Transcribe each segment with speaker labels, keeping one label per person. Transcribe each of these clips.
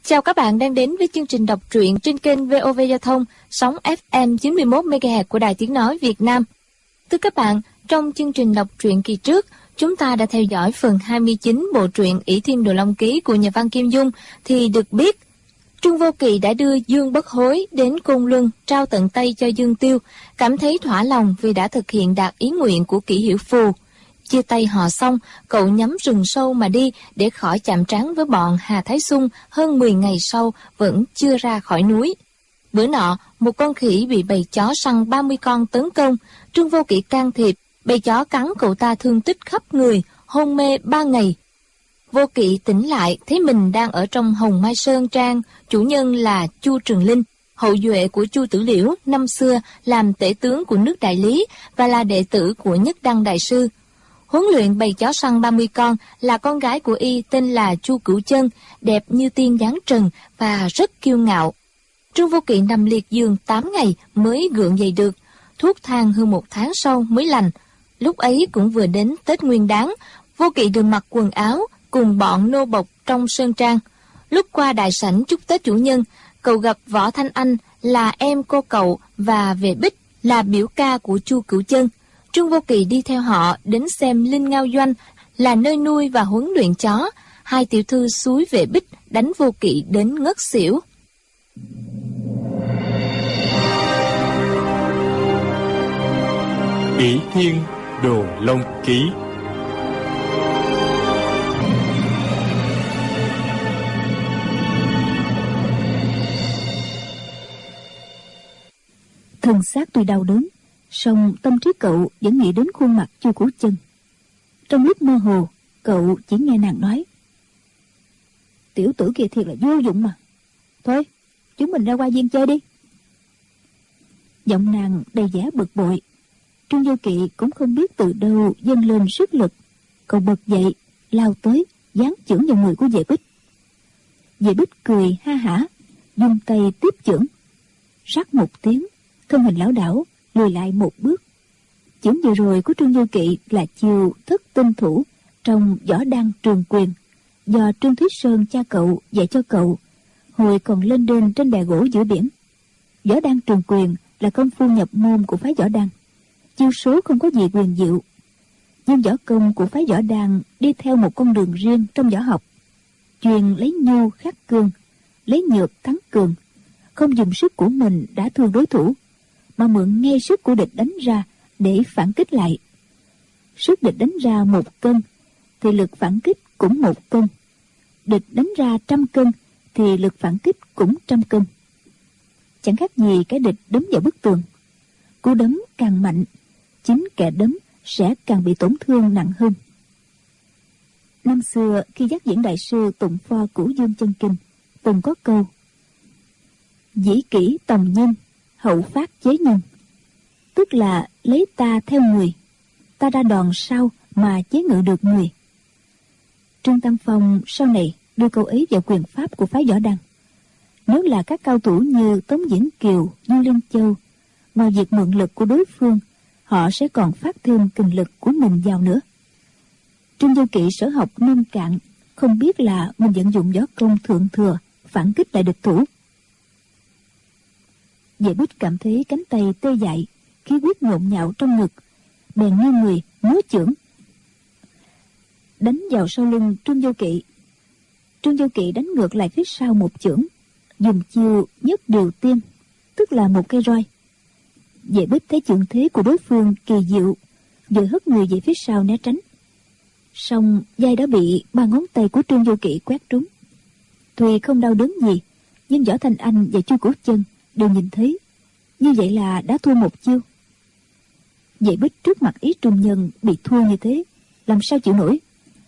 Speaker 1: Chào các bạn đang đến với chương trình đọc truyện trên kênh VOV Giao thông, sóng FM 91 MHz của Đài Tiếng nói Việt Nam. Thưa các bạn, trong chương trình đọc truyện kỳ trước, chúng ta đã theo dõi phần 29 bộ truyện Ỷ Thiên Đồ Long Ký của nhà văn Kim Dung thì được biết Trương Vô Kỵ đã đưa Dương Bất Hối đến Côn Luân trao tận tay cho Dương Tiêu, cảm thấy thỏa lòng vì đã thực hiện đạt ý nguyện của Kỷ Hiểu Phù. Chia tay họ xong, cậu nhắm rừng sâu mà đi để khỏi chạm trán với bọn Hà Thái Xung hơn 10 ngày sau vẫn chưa ra khỏi núi. Bữa nọ, một con khỉ bị bầy chó săn 30 con tấn công, Trương Vô Kỵ can thiệp, bầy chó cắn cậu ta thương tích khắp người, hôn mê 3 ngày. Vô Kỵ tỉnh lại thấy mình đang ở trong Hồng Mai Sơn Trang, chủ nhân là Chu Trường Linh, hậu duệ của Chu Tử Liễu năm xưa làm tể tướng của nước Đại Lý và là đệ tử của Nhất Đăng Đại Sư. Huấn luyện bầy chó săn 30 con là con gái của y tên là Chu Cửu Chân, đẹp như tiên dáng trần và rất kiêu ngạo. Trương Vô Kỵ nằm liệt giường 8 ngày mới gượng dậy được, thuốc thang hơn 1 tháng sau mới lành. Lúc ấy cũng vừa đến Tết Nguyên Đán, Vô Kỵ được mặc quần áo cùng bọn nô bộc trong sơn trang. Lúc qua đại sảnh chúc Tết chủ nhân, cậu gặp Võ Thanh Anh là em cô cậu và Vệ Bích là biểu ca của Chu Cửu Chân. Trương Vô Kỵ đi theo họ đến xem Linh Ngao Doanh là nơi nuôi và huấn luyện chó. Hai tiểu thư xúi Vệ Bích đánh Vô Kỵ đến ngất xỉu.
Speaker 2: Ỷ Thiên Đồ Long Ký.
Speaker 3: Thân xác tuy đau đớn, song tâm trí cậu vẫn nghĩ đến khuôn mặt Chu Cửu Chân. Trong lúc mơ hồ, cậu chỉ nghe nàng nói: "Tiểu tử kia thiệt là vô dụng mà. Thôi, chúng mình ra qua viên chơi đi." Giọng nàng đầy vẻ bực bội. Trương Vô Kỵ cũng không biết từ đâu dâng lên sức lực, cậu bật dậy, lao tới, giáng chưởng vào người của Vệ Bích. Vệ Bích cười ha hả, dùng tay tiếp chưởng. Rắc một tiếng, thân hình lảo đảo lùi lại một bước. Chưởng vừa rồi của Trương Vô Kỵ là chiêu thất tinh thủ trong Võ Đăng Trường Quyền, do Trương Thúy Sơn cha cậu dạy cho cậu hồi còn lên đên trên bè gỗ giữa biển. Võ Đăng Trường Quyền là công phu nhập môn của phái Võ Đăng, chiêu số không có gì quyền diệu, nhưng võ công của phái Võ Đăng đi theo một con đường riêng trong võ học, chuyên lấy nhu khắc cương, lấy nhược thắng cường, không dùng sức của mình đã thương đối thủ, mà mượn ngay sức của địch đánh ra để phản kích lại. Sức địch đánh ra 1 cân thì lực phản kích cũng 1 cân, địch đánh ra 100 cân thì lực phản kích cũng 100 cân. Chẳng khác gì cái địch đấm vào bức tường. Cú đấm càng mạnh, chính kẻ đấm sẽ càng bị tổn thương nặng hơn. Năm xưa khi Giác Viễn đại sư tụng pho Cửu Dương Chân Kinh, từng có câu: "Dĩ kỷ tòng nhân, hậu phát chế nhân", tức là lấy ta theo người, ta ra đòn sau mà chế ngự được người. Trương Tam Phong sau này đưa câu ấy vào quyền pháp của phái Võ Đăng. Nếu là các cao thủ như Tống Diễn Kiều, Du Liên Châu, ngoài việc mượn lực của đối phương, họ sẽ còn phát thêm kình lực của mình vào nữa. Trương Vô Kỵ sở học nông cạn, không biết là mình vận dụng võ công thượng thừa phản kích lại địch thủ. Vệ Bích cảm thấy cánh tay tê dại, khí huyết nhộn nhạo trong ngực, bèn nghiêng người múa chưởng đánh vào sau lưng Trương Vô Kỵ. Trương Vô Kỵ đánh ngược lại phía sau một chưởng, dùng chiêu nhất điều tiên, tức là một cây roi. Vệ Bích thấy chưởng thế của đối phương kỳ diệu, vừa hất người về phía sau né tránh. Song vai đã bị 3 ngón tay của Trương Vô Kỵ quét trúng. Tuy không đau đớn gì, nhưng Võ Thanh Anh và Chu Cửu Chân đều nhìn thấy, như vậy là đã thua một chiêu. Vệ Bích trước mặt ý trung nhân bị thua như thế, làm sao chịu nổi.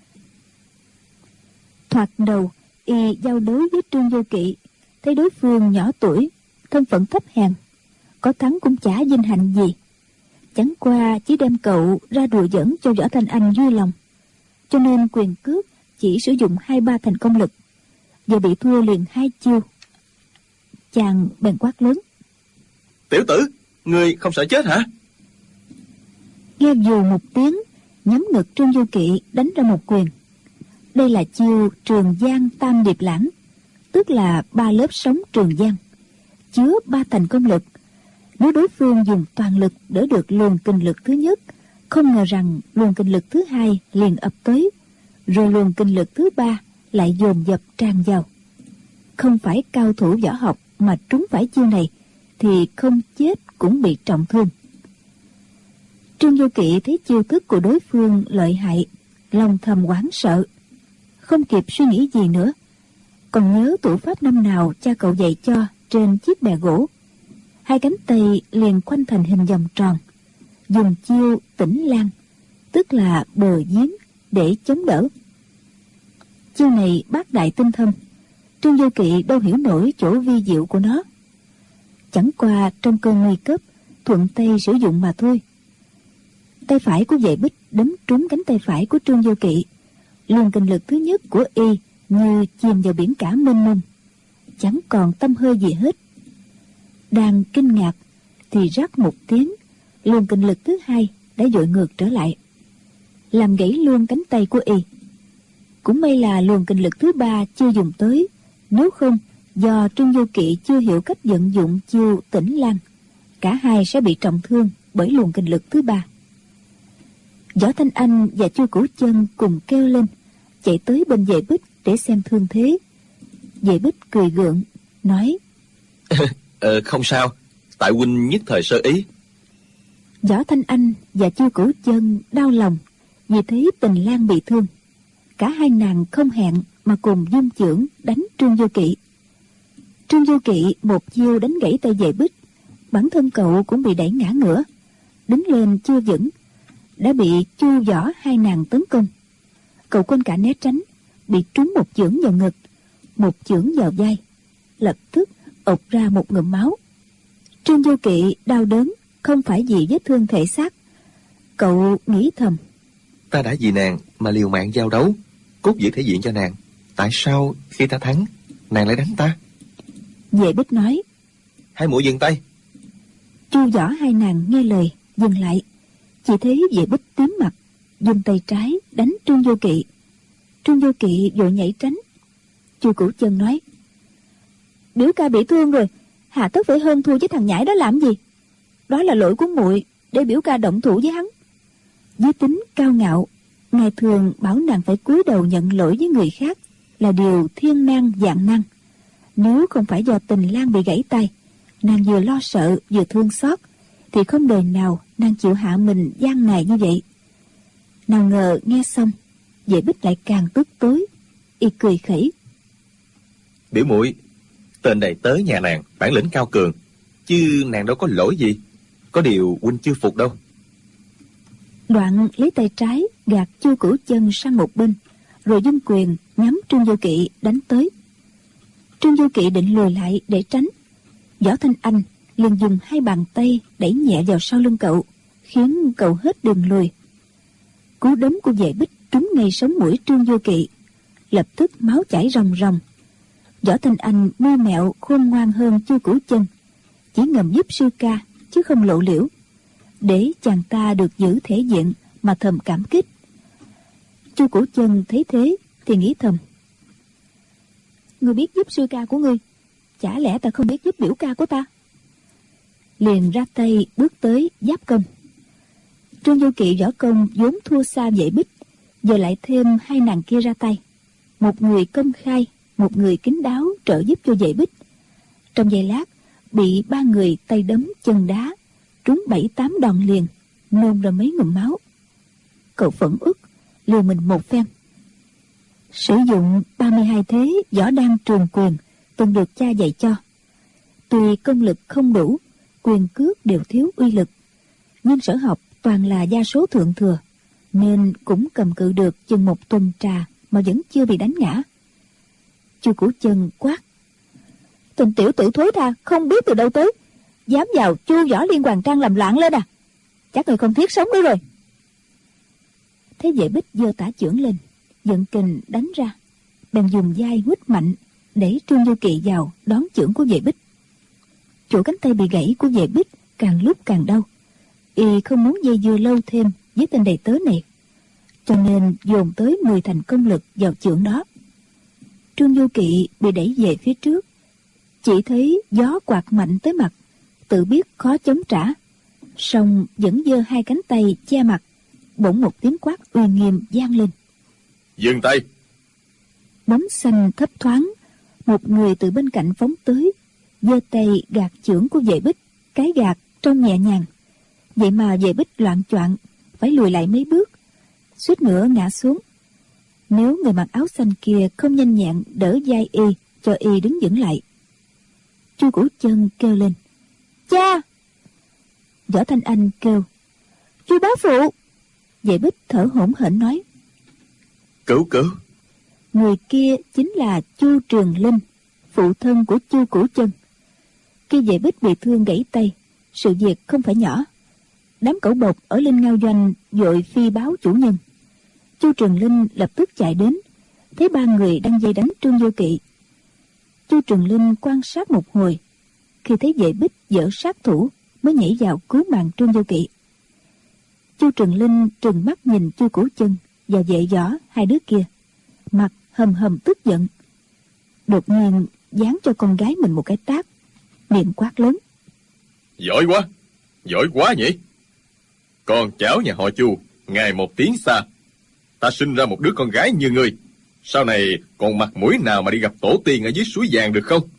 Speaker 3: Thoạt đầu y giao đấu với Trương Vô Kỵ, thấy đối phương nhỏ tuổi, thân phận thấp hèn, có thắng cũng chả vinh hạnh gì, chẳng qua chỉ đem cậu ra đùa giỡn cho Võ Thanh Anh vui lòng, cho nên quyền cước chỉ sử dụng 2-3 thành công lực, và bị thua liền 2 chiêu. Chàng bèn quát lớn:
Speaker 4: "Tiểu tử, ngươi không sợ chết hả?"
Speaker 3: Nghe dù một tiếng, nhắm ngực Trương Vô Kỵ đánh ra một quyền. Đây là chiêu Trường Giang Tam Điệp Lãng, tức là 3 lớp sóng Trường Giang, chứa 3 thành công lực. Nếu đối phương dùng toàn lực đỡ được luồng kình lực thứ nhất, không ngờ rằng luồng kình lực thứ hai liền ập tới, rồi luồng kình lực thứ ba lại dồn dập tràn vào. Không phải cao thủ võ học mà trúng phải chiêu này thì không chết cũng bị trọng thương. Trương Vô Kỵ thấy chiêu thức của đối phương lợi hại, lòng thầm hoảng sợ, không kịp suy nghĩ gì nữa. Còn nhớ thủ pháp năm nào cha cậu dạy cho trên chiếc bè gỗ. Hai cánh tay liền khoanh thành hình vòng tròn, dùng chiêu Tĩnh Lan, tức là bờ giếng, để chống đỡ. Chiêu này bác đại tinh thâm, Trương Vô Kỵ đâu hiểu nổi chỗ vi diệu của nó. Chẳng qua trong cơn nguy cấp, thuận tay sử dụng mà thôi. Tay phải của Vệ Bích đấm trúng cánh tay phải của Trương Vô Kỵ. Luồng kình lực thứ nhất của y như chìm vào biển cả mênh mông, chẳng còn tăm hơi gì hết. Đang kinh ngạc thì rắc một tiếng, luồng kình lực thứ hai đã dội ngược trở lại, làm gãy luôn cánh tay của y. Cũng may là luồng kình lực thứ ba chưa dùng tới, nếu không do Trương Vô Kỵ chưa hiểu cách vận dụng chiêu Tĩnh Lan, cả hai sẽ bị trọng thương bởi luồng kình lực thứ ba. Võ Thanh Anh và Chu Cửu Chân cùng kêu lên, chạy tới bên Vệ Bích để xem thương thế. Vệ Bích cười gượng nói:
Speaker 4: Không sao, tại huynh nhất thời sơ ý.
Speaker 3: Võ Thanh Anh và Chu Cửu Chân đau lòng vì thấy Tình Lan bị thương. Cả hai nàng không hẹn mà cùng dung chưởng đánh Trương Vô Kỵ. Trương Vô Kỵ một chiêu đánh gãy tay Vệ Bích, bản thân cậu cũng bị đẩy ngã ngửa, đứng lên chưa vững đã bị Chu Võ hai nàng tấn công. Cậu quên cả né tránh, bị trúng một chưởng vào ngực, một chưởng vào vai, lập tức ộc ra một ngụm máu. Trương Vô Kỵ đau đớn không phải vì vết thương thể xác. Cậu nghĩ thầm:
Speaker 4: Ta đã vì nàng mà liều mạng giao đấu, cốt giữ thể diện cho nàng, tại sao khi ta thắng nàng lại đánh ta?
Speaker 3: Vệ Bích nói:
Speaker 4: Hai muội dừng tay.
Speaker 3: Chu Võ hai nàng nghe lời dừng lại. Chỉ thấy Vệ Bích tím mặt, dùng tay trái đánh Trương Vô Kỵ. Trương Vô Kỵ vội nhảy tránh. Chu Cửu Chân nói: Biểu ca bị thương rồi, hà tất phải hơn thua với thằng nhãi đó làm gì? Đó là lỗi của muội, để biểu ca động thủ với hắn. Với tính cao ngạo, ngày thường bảo nàng phải cúi đầu nhận lỗi với người khác là điều thiên nan vạn năng. Nếu không phải do Tình Lan bị gãy tay, nàng vừa lo sợ vừa thương xót, thì không đời nào nàng chịu hạ mình gian nài như vậy. Nào ngờ nghe xong, Vệ Bích lại càng tức tối, y cười khẩy:
Speaker 4: Biểu muội, tên này tới nhà nàng bản lĩnh cao cường, chứ nàng đâu có lỗi gì. Có điều huynh chưa phục đâu.
Speaker 3: Đoạn lấy tay trái gạt Chu Cửu Chân sang một bên, rồi dung quyền nhắm Trương Vô Kỵ đánh tới. Trương Vô Kỵ định lùi lại để tránh. Võ Thanh Anh liền dùng hai bàn tay đẩy nhẹ vào sau lưng cậu, khiến cậu hết đường lùi. Cú đấm của Vệ Bích trúng ngay sống mũi Trương Vô Kỵ, lập tức máu chảy ròng ròng. Võ Thanh Anh mưu mẹo khôn ngoan hơn Chu Cửu Chân, chỉ ngầm giúp sư ca chứ không lộ liễu, để chàng ta được giữ thể diện mà thầm cảm kích. Chu Cửu Chân thấy thế thì nghĩ thầm: Ngươi biết giúp sư ca của ngươi, chả lẽ ta không biết giúp biểu ca của ta? Liền ra tay bước tới giáp công. Trương Vô Kỵ võ công vốn thua xa Vệ Bích, giờ lại thêm hai nàng kia ra tay, một người công khai, một người kín đáo trợ giúp cho Vệ Bích. Trong giây lát bị ba người tay đấm chân đá trúng 7-8 đòn liền, nôn ra mấy ngụm máu. Cậu phẫn uất liều mình một phen, sử dụng 32 thế võ đan trường quyền từng được cha dạy cho. Tuy công lực không đủ, quyền cước đều thiếu uy lực, nhưng sở học toàn là gia số thượng thừa, nên cũng cầm cự được chừng một tuần trà mà vẫn chưa bị đánh ngã. Chu Cửu Chân quát: Tên tiểu tử thối tha, không biết từ đâu tới, dám vào Chu Võ Liên Hoàn Trang làm loạn lên à? Chắc người không thiết sống nữa rồi. Thế Vệ Bích giơ tả chưởng lên, vận kình đánh ra, bèn dùng vai huýt mạnh để Trương Vô Kỵ vào đón chưởng của Vệ Bích. Chỗ cánh tay bị gãy của Vệ Bích càng lúc càng đau, y không muốn dây dưa lâu thêm với tên đầy tớ này, cho nên dồn tới 10 thành công lực vào chưởng đó. Trương Du Kỵ bị đẩy về phía trước. Chỉ thấy gió quạt mạnh tới mặt, tự biết khó chống trả, song vẫn giơ hai cánh tay che mặt. Bỗng một tiếng quát uy nghiêm vang lên:
Speaker 4: Dừng tay!
Speaker 3: Bóng xanh thấp thoáng, một người từ bên cạnh phóng tới, giơ tay gạt chưởng của Vệ Bích. Cái gạt trông nhẹ nhàng, vậy mà Vệ Bích loạng choạng phải lùi lại mấy bước, suýt nữa ngã xuống. Nếu người mặc áo xanh kia không nhanh nhẹn đỡ vai y, cho y đứng vững lại. Chu Cửu Chân kêu lên: Cha! Võ Thanh Anh kêu: Chu bá phụ! Vệ Bích thở hổn hển nói:
Speaker 4: Cửu cửu!
Speaker 3: Người kia chính là Chu Trường Linh, phụ thân của Chu Cửu Chân. Khi Vệ Bích bị thương gãy tay, sự việc không phải nhỏ. Đám cẩu bộc ở Linh Ngao Doanh vội phi báo chủ nhân. Chu Trường Linh lập tức chạy đến, thấy ba người đang dây đánh Trương Du Kỵ. Chu Trường Linh quan sát một hồi, khi thấy Vệ Bích giở sát thủ mới nhảy vào cứu mạng Trương Du Kỵ. Chu Trường Linh trừng mắt nhìn Chu Cửu Chân và Vệ Võ, hai đứa kia, mặt hầm hầm tức giận. Đột nhiên giáng cho con gái mình một cái tát, miệng quát lớn:
Speaker 4: Giỏi quá nhỉ! Con cháu nhà họ Chu ngày một tiếng xa, ta sinh ra một đứa con gái như ngươi, sau này còn mặt mũi nào mà đi gặp tổ tiên ở dưới suối vàng được không?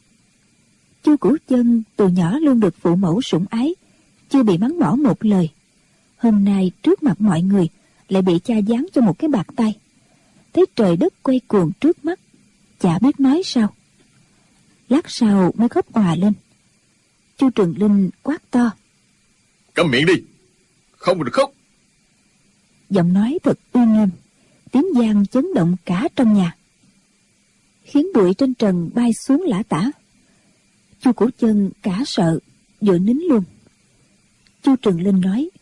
Speaker 3: Chu Cửu Chân từ nhỏ luôn được phụ mẫu sủng ái, chưa bị mắng mỏ một lời. Hôm nay trước mặt mọi người lại bị cha giáng cho một cái bạt tay. Thấy trời đất quay cuồng trước mắt, chả biết nói sao. Lát sau mới khóc òa lên. Chu Trường Linh quát to:
Speaker 4: Câm miệng đi, không được khóc!
Speaker 3: Giọng nói thật uy nghiêm, tiếng vang chấn động cả trong nhà, khiến bụi trên trần bay xuống lả tả. Chu Cửu Chân cả sợ, vội nín luôn. Chu Trường Linh nói: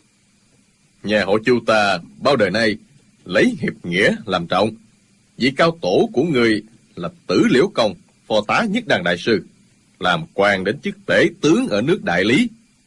Speaker 4: Nhà họ Chu ta bao đời nay lấy hiệp nghĩa làm trọng. Vị cao tổ của người là Tử Liễu Công, phò tá nhất đàn đại sư, làm quan đến chức tể tướng ở nước Đại Lý,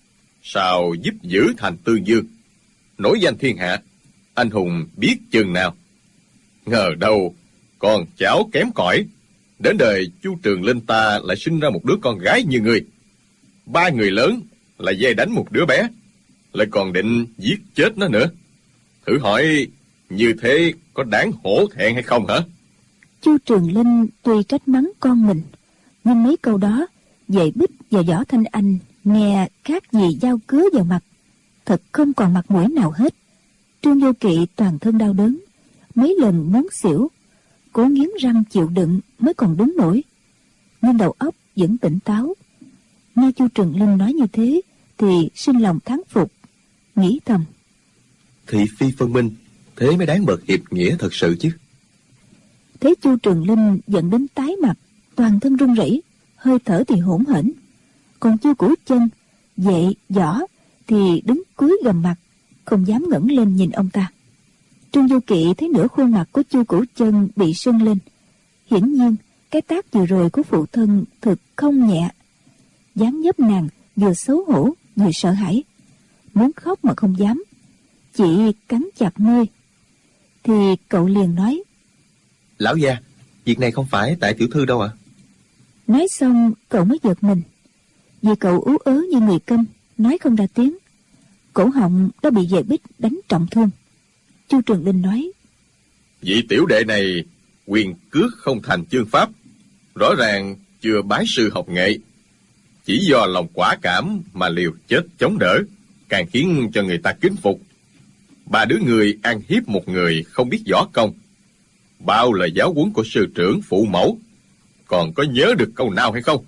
Speaker 4: sao giúp giữ thành Tương Dương, nổi danh thiên hạ, anh hùng biết chừng nào. Ngờ đâu con cháu kém cỏi, đến đời Chu Trường Linh ta lại sinh ra một đứa con gái như người. Ba người lớn lại dây đánh một đứa bé, lại còn định giết chết nó nữa. Thử hỏi như thế có đáng hổ thẹn hay không hả?
Speaker 3: Chu Trường Linh tuy trách mắng con mình, nhưng mấy câu đó Vệ Bích và Võ Thanh Anh nghe khác gì dao cứa vào mặt, thật không còn mặt mũi nào hết. Trương Du Kỵ toàn thân đau đớn, mấy lần muốn xỉu, cố nghiến răng chịu đựng mới còn đứng nổi, nhưng đầu óc vẫn tỉnh táo. Nghe Chu Trường Linh nói như thế thì sinh lòng thán phục, nghĩ thầm:
Speaker 4: Thị phi phân minh, thế mới đáng bậc hiệp nghĩa thật sự chứ.
Speaker 3: Thấy Chu Trường Linh giận đến tái mặt, toàn thân run rẩy, hơi thở thì hỗn hển. Còn Chu Cửu Chân, Vệ, Võ thì đứng cúi gầm mặt, không dám ngẩng lên nhìn ông ta. Trương Du Kỵ thấy nửa khuôn mặt của Chu Cửu Chân bị sưng lên. Hiển nhiên cái tát vừa rồi của phụ thân thực không nhẹ. Dáng dấp nàng vừa xấu hổ vừa sợ hãi, muốn khóc mà không dám, chỉ cắn chặt môi. Thì cậu liền nói:
Speaker 4: Lão gia, việc này không phải tại tiểu thư đâu ạ.
Speaker 3: Nói xong cậu mới giật mình, vì cậu ú ớ như người câm, nói không ra tiếng. Cổ họng đã bị Vệ Bích đánh trọng thương. Chu Trường Linh nói:
Speaker 4: Vị tiểu đệ này quyền cước không thành chương pháp, rõ ràng chưa bái sư học nghệ, chỉ do lòng quả cảm mà liều chết chống đỡ, càng khiến cho người ta kính phục. Ba đứa người ăn hiếp một người không biết võ công, bao lời giáo huấn của sư trưởng phụ mẫu, còn có nhớ được câu nào hay không?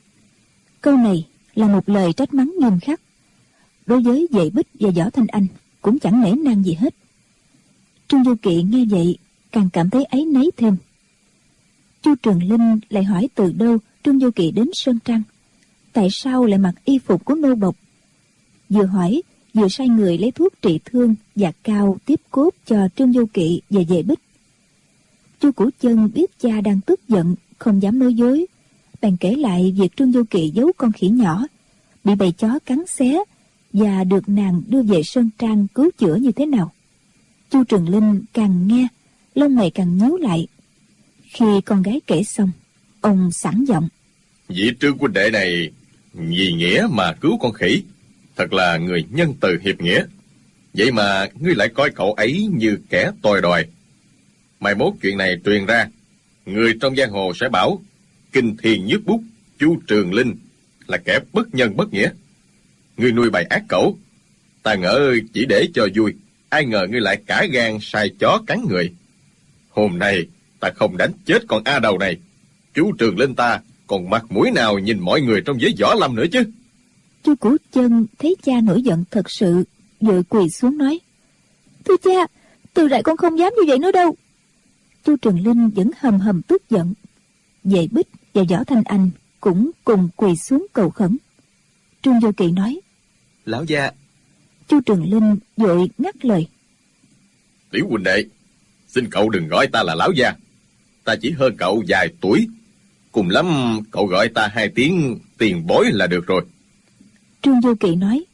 Speaker 3: Câu này là một lời trách mắng nghiêm khắc. Đối với Vệ Bích và Võ Thanh Anh cũng chẳng nể nang gì hết. Trương Du Kỵ nghe vậy càng cảm thấy áy náy thêm. Chu Trường Linh lại hỏi từ đâu Trương Du Kỵ đến Sơn Trăng, tại sao lại mặc y phục của nô bộc. Vừa hỏi vừa sai người lấy thuốc trị thương và cao tiếp cốt cho Trương Du Kỵ và Vệ Bích. Chu Cửu Chân biết cha đang tức giận, không dám nói dối, bèn kể lại việc Trương Du Kỵ giấu con khỉ nhỏ, bị bầy chó cắn xé và được nàng đưa về Sơn Trang cứu chữa như thế nào. Chu Trường Linh càng nghe, lông mày càng nhíu lại. Khi con gái kể xong, ông sẵn giọng:
Speaker 4: Vị Trương huynh đệ này vì nghĩa mà cứu con khỉ, thật là người nhân từ hiệp nghĩa. Vậy mà ngươi lại coi cậu ấy như kẻ tồi đòi. Mai mốt chuyện này truyền ra, người trong giang hồ sẽ bảo kinh thiền nhức bút Chu Trường Linh là kẻ bất nhân bất nghĩa. Ngươi nuôi bầy ác cẩu, ta ngỡ chỉ để cho vui, ai ngờ ngươi lại cả gan sai chó cắn người. Hôm nay ta không đánh chết con A Đầu này, Chu Trường Linh ta còn mặt mũi nào nhìn mọi người trong giới võ lâm nữa chứ.
Speaker 3: Chu Cửu Chân thấy cha nổi giận thật sự, vội quỳ xuống nói: Thưa cha, từ lại con không dám như vậy nữa đâu. Chu Trường Linh vẫn hầm hầm tức giận. Vệ Bích và Võ Thanh Anh cũng cùng quỳ xuống cầu khẩn. Trương Vô Kỵ nói:
Speaker 2: Lão gia.
Speaker 3: Chu Trường Linh vội ngắt lời:
Speaker 4: Tiểu huynh đệ, xin cậu đừng gọi ta là lão gia. Ta chỉ hơn cậu vài tuổi, cùng lắm cậu gọi ta 2 tiếng tiền bối là được rồi.
Speaker 3: Trương Vô Kỵ nói: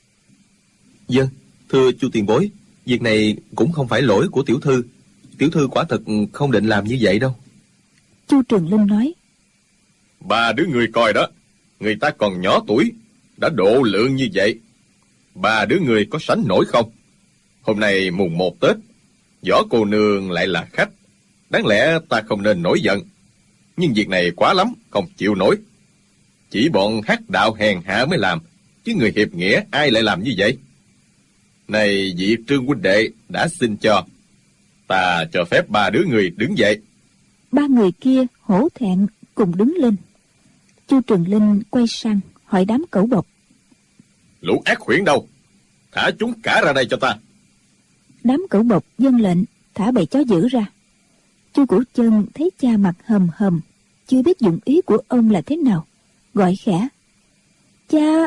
Speaker 2: Vâng, thưa Chu tiền bối, việc này cũng không phải lỗi của tiểu thư. Tiểu thư quả thật không định làm như vậy đâu.
Speaker 3: Chu Trường Linh nói:
Speaker 4: 3 đứa người coi đó, người ta còn nhỏ tuổi đã độ lượng như vậy. 3 đứa người có sánh nổi không? Hôm nay mùng 1 Tết, Võ cô nương lại là khách, đáng lẽ ta không nên nổi giận. Nhưng việc này quá lắm, không chịu nổi. Chỉ bọn hắc đạo hèn hạ mới làm, chứ người hiệp nghĩa ai lại làm như vậy? Này vị Trương huynh đệ đã xin cho, ta cho phép 3 đứa người đứng dậy.
Speaker 3: 3 người kia hổ thẹn cùng đứng lên. Chu Trường Linh quay sang hỏi đám cẩu bộc:
Speaker 4: Lũ ác huyễn đâu? Thả chúng cả ra đây cho ta.
Speaker 3: Đám cẩu bộc vâng lệnh, thả bầy chó dữ ra. Chu Cửu Chân thấy cha mặt hầm hầm, chưa biết dụng ý của ông là thế nào, gọi khẽ: Cha.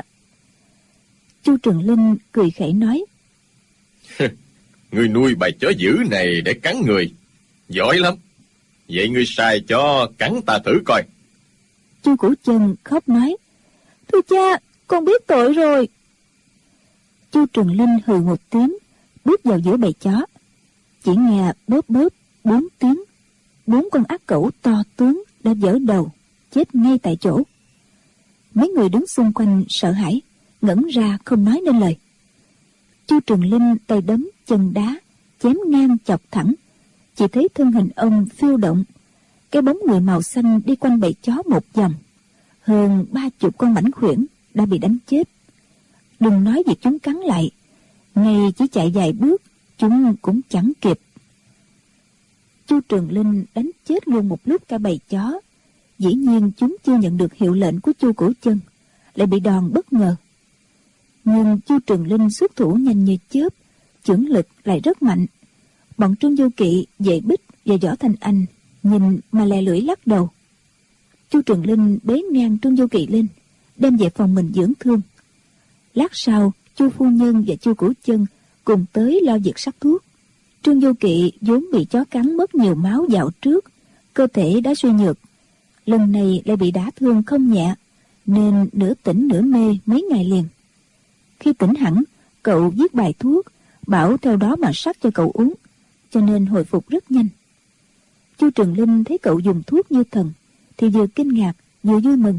Speaker 3: Chu Trường Linh cười khẩy nói:
Speaker 4: Ngươi nuôi bầy chó dữ này để cắn người, giỏi lắm. Vậy ngươi sai cho cắn ta thử coi.
Speaker 3: Chu Cửu Chân khóc nói: Thưa cha, con biết tội rồi. Chu Trường Linh hừ một tiếng, bước vào giữa bầy chó. Chỉ nghe bóp bóp 4 tiếng, 4 con ác cẩu to tướng đã vỡ đầu, chết ngay tại chỗ. Mấy người đứng xung quanh sợ hãi, ngẩn ra không nói nên lời. Chu Trường Linh tay đấm chân đá, chém ngang chọc thẳng, chỉ thấy thân hình ông phiêu động. Cái bóng người màu xanh đi quanh bầy chó một vòng. Hơn 30 con mãnh khuyển đã bị đánh chết. Đừng nói việc chúng cắn lại, ngay chỉ chạy vài bước chúng cũng chẳng kịp. Chu Trường Linh đánh chết luôn một lúc cả bầy chó. Dĩ nhiên chúng chưa nhận được hiệu lệnh của Chu Cửu Chân, lại bị đòn bất ngờ. Nhưng Chu Trường Linh xuất thủ nhanh như chớp, chưởng lực lại rất mạnh. Bọn Trương Vô Kỵ, Vệ Bích và Võ Thanh Anh nhìn mà lè lưỡi lắc đầu. Chu Trường Linh bế ngang Trương Vô Kỵ lên, đem về phòng mình dưỡng thương. Lát sau, Chu phu nhân và Chu Cửu Chân cùng tới lo việc sắc thuốc. Trương Vô Kỵ vốn bị chó cắn mất nhiều máu dạo trước, cơ thể đã suy nhược, lần này lại bị đả thương không nhẹ, nên nửa tỉnh nửa mê mấy ngày liền. Khi tỉnh hẳn, cậu viết bài thuốc, bảo theo đó mà sắc cho cậu uống, cho nên hồi phục rất nhanh. Chu Trường Linh thấy cậu dùng thuốc như thần, thì vừa kinh ngạc vừa vui mừng.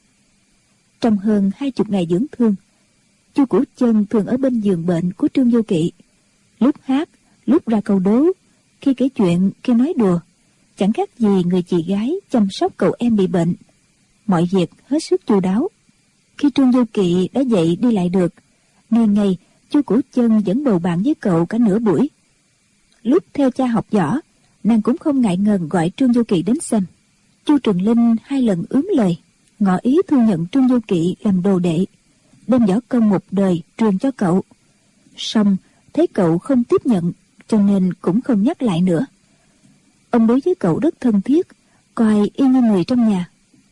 Speaker 3: Trong hơn 20 ngày dưỡng thương, Chu Cửu Chân thường ở bên giường bệnh của Trương Vô Kỵ, lúc hát, lúc ra câu đố, khi kể chuyện, khi nói đùa, chẳng khác gì người chị gái chăm sóc cậu em bị bệnh. Mọi việc hết sức chu đáo. Khi Trương Vô Kỵ đã dậy đi lại được, ngày ngày Chu Cửu Chân vẫn bầu bạn với cậu cả nửa buổi. Lúc theo cha học võ, nàng cũng không ngại ngần gọi Trương Vô Kỵ đến xem. Chu Trường Linh 2 lần ướm lời, ngỏ ý thu nhận Trương Vô Kỵ làm đồ đệ, đem võ công một đời truyền cho cậu. Song thấy cậu không tiếp nhận, cho nên cũng không nhắc lại nữa. Ông đối với cậu rất thân thiết, coi y như người trong nhà.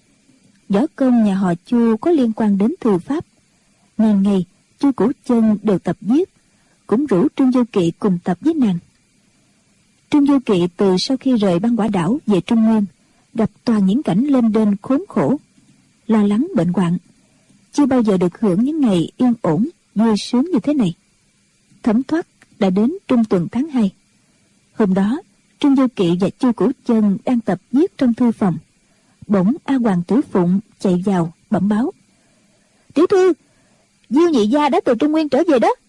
Speaker 3: Võ công nhà họ Chu có liên quan đến thư pháp. Ngày ngày Chu Cửu Chân đều tập viết, cũng rủ Trương Vô Kỵ cùng tập với nàng. Trương Vô Kỵ từ sau khi rời Băng Quả Đảo về Trung Nguyên, gặp toàn những cảnh lênh đênh khốn khổ, lo lắng bệnh hoạn, chưa bao giờ được hưởng những ngày yên ổn vui sướng như thế này. Thấm thoát đã đến trung tuần tháng 2. Hôm đó Trương Du Kỵ và Chu Cửu Chân đang tập viết trong thư phòng. Bỗng A Hoàng Tử Phụng chạy vào bẩm báo: "Tiểu thư, Diêu nhị gia đã từ Trung Nguyên trở về đó."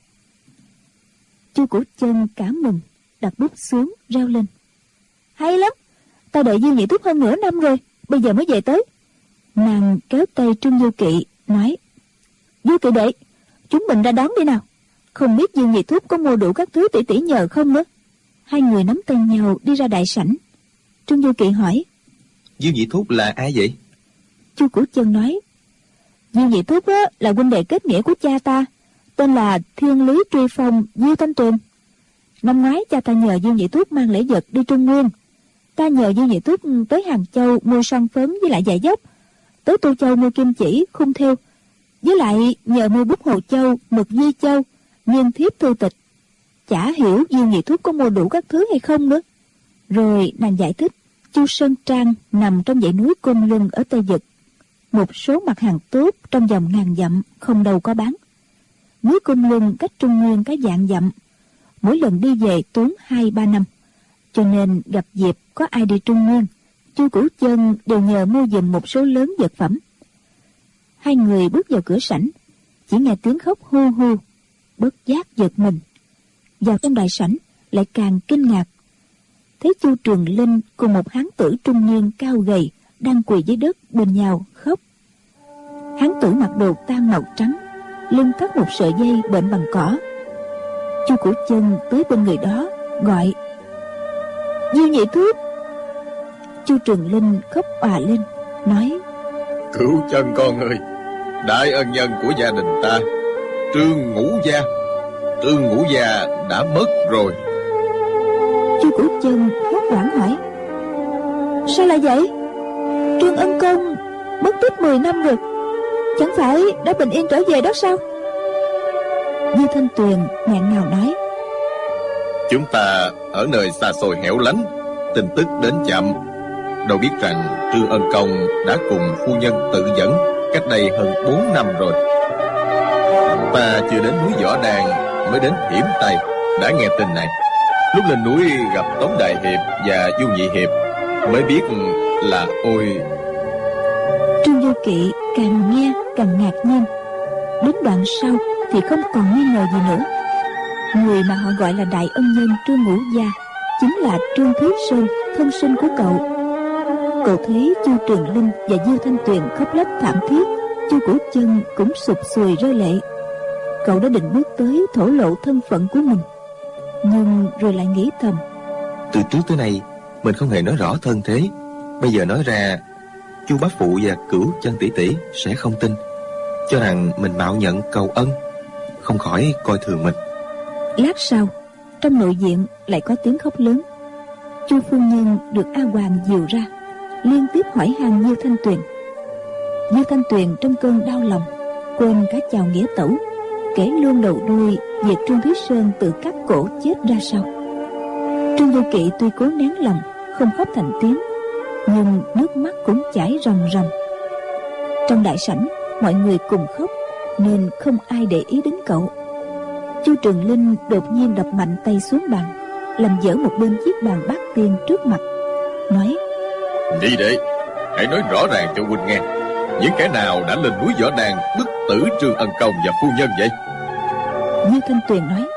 Speaker 3: Chu Cửu Chân cảm mừng, đặt bút xuống reo lên: "Hay lắm, ta đợi Diêu nhị thúc hơn nửa năm rồi, bây giờ mới về tới." Nàng kéo tay Trương Du Kỵ nói: "Du Kỵ đệ, chúng mình ra đón đi nào. Không biết Diêu nhị thúc có mua đủ các thứ tỷ tỷ nhờ không nữa." Hai người nắm tay nhau đi ra đại sảnh. Trương Du Kỵ hỏi:
Speaker 2: Diêu nhị thúc là ai vậy?
Speaker 3: Chu Cửu Chân nói: "Diêu nhị thúc là huynh đệ kết nghĩa của cha ta, tên là Thiên Lý Truy Phong Diêu Thanh Tuyền. Năm ngoái cha ta nhờ Diêu nhị thúc mang lễ vật đi Trung Nguyên. Ta nhờ Diêu nhị thúc tới Hàng Châu mua son phấn với lại giày dốc, tới Tô Châu mua kim chỉ, khung thêu, với lại nhờ mua bút Hồ Châu, mực Di Châu, nghiên thiếp thư tịch. Chả hiểu Diêu nhị thúc có mua đủ các thứ hay không nữa." Rồi nàng giải thích Chu Sơn Trang nằm trong dãy núi Côn Luân ở Tây Vực. Một số mặt hàng tốt trong vòng 1000 dặm không đâu có bán. Núi Côn Luân cách Trung Nguyên cả vạn dặm, mỗi lần đi về tốn 2-3 năm. Cho nên gặp dịp có ai đi Trung Nguyên, Chu Cửu Chân đều nhờ mua giùm một số lớn vật phẩm. Hai người bước vào cửa sảnh, chỉ nghe tiếng khóc hu hu, bất giác giật mình. Vào trong đại sảnh lại càng kinh ngạc, thấy Chu Trường Linh cùng một hán tử trung niên cao gầy đang quỳ dưới đất bên nhau khóc. Hán tử mặc đồ tang màu trắng, lưng thắt một sợi dây bệnh bằng cỏ. Chu Cửu Chân tới bên người đó gọi: "Diêu nhị thúc." Chu Trường Linh khóc òa lên nói:
Speaker 4: "Cửu Chân con ơi, đại ân nhân của gia đình ta, Trương Ngũ Gia đã mất rồi."
Speaker 3: Chu Cửu Chân hốt hoảng hỏi: "Sao lại vậy? Trương Ân Công mất tích 10 năm rồi, chẳng phải đã bình yên trở về đó sao?" Diêu Thanh Tuyền nghẹn ngào nói:
Speaker 4: "Chúng ta ở nơi xa xôi hẻo lánh, tin tức đến chậm, đâu biết rằng Trương Ân Công đã cùng phu nhân tự dẫn cách đây hơn 4 năm rồi. Ta chưa đến núi Võ Đàn mới đến Hiểm Tây đã nghe tin này. Lúc lên núi gặp Tống Đại Hiệp và Du Nhị Hiệp mới biết là ôi."
Speaker 3: Trương Du Kỵ càng nghe càng ngạc nhiên, đến đoạn sau thì không còn nghi ngờ gì nữa. Người mà họ gọi là đại ân nhân Trương Ngũ Gia chính là Trương Thúy Sơn, thân sinh của cậu. Cậu thấy Chu Trường Linh và Diêu Thanh Tuyền khóc lóc thảm thiết, Chu Cửu Chân cũng sụp sùi rơi lệ. Cậu đã định bước tới thổ lộ thân phận của mình, nhưng rồi lại nghĩ thầm:
Speaker 2: Từ trước tới nay mình không hề nói rõ thân thế, bây giờ nói ra Chu bá phụ và Cửu Chân tỷ tỷ sẽ không tin, cho rằng mình mạo nhận cầu ân, không khỏi coi thường mình.
Speaker 3: Lát sau, trong nội viện lại có tiếng khóc lớn. Chu phu nhân được A Hoàng dìu ra, liên tiếp hỏi han Diêu Thanh Tuyền. Diêu Thanh Tuyền trong cơn đau lòng quên cả chào nghĩa tẩu, kể luôn đầu đuôi việc Trương Thúy Sơn tự cắt cổ chết ra sao. Trương Du Kỵ tuy cố nén lòng không khóc thành tiếng, nhưng nước mắt cũng chảy ròng ròng. Trong đại sảnh mọi người cùng khóc nên không ai để ý đến cậu. Chu Trường Linh đột nhiên đập mạnh tay xuống bàn, làm vỡ một bên chiếc bàn bát tiên trước mặt, nói:
Speaker 4: "Nhị đệ, hãy nói rõ ràng cho huynh nghe, những kẻ nào đã lên núi Võ Đàn bức tử Trương Ân Công và phu nhân vậy?"
Speaker 3: Diêu Thanh Tuyền nói: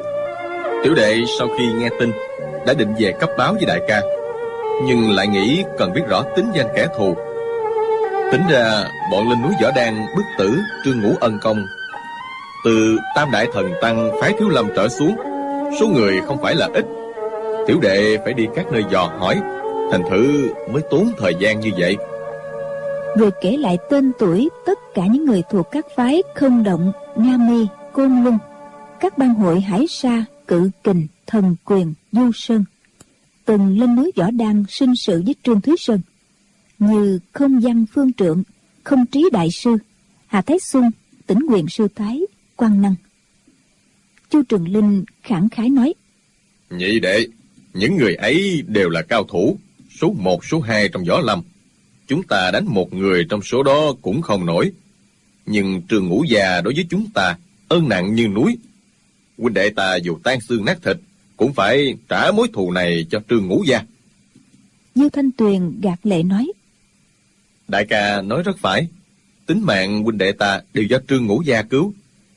Speaker 2: "Tiểu đệ sau khi nghe tin đã định về cấp báo với đại ca, nhưng lại nghĩ cần biết rõ tính danh kẻ thù. Tính ra bọn lên núi Võ Đàn bức tử Trương Ngũ Ân Công, từ Tam Đại Thần Tăng phái Thiếu Lâm trở xuống, số người không phải là ít. Tiểu đệ phải đi các nơi dò hỏi, thành thử mới tốn thời gian như vậy."
Speaker 3: Rồi kể lại tên tuổi tất cả những người thuộc các phái Không Động, Nga Mi, Côn Luân, các bang hội Hải Sa, Cự Kình, Thần Quyền, Du Sơn, từng lên núi Võ Đàn sinh sự với Trương Thúy Sơn, như Không Văn Phương Trượng, Không Trí Đại Sư, Hà Thái Xuân, Tĩnh Quyền Sư Thái, Quang Năng. Chu Trường Linh khẳng khái nói:
Speaker 4: "Nhị đệ, những người ấy đều là cao thủ, số 1, số 2 trong võ lâm. Chúng ta đánh một người trong số đó cũng không nổi. Nhưng Trương Ngũ Gia đối với chúng ta ân nặng như núi. Huynh đệ ta dù tan xương nát thịt
Speaker 2: cũng phải trả mối thù này cho Trương Ngũ Gia.
Speaker 3: Diêu Thanh Tuyền gạt lệ nói:
Speaker 2: Đại ca nói rất phải. Tính mạng huynh đệ ta đều do Trương Ngũ Gia cứu,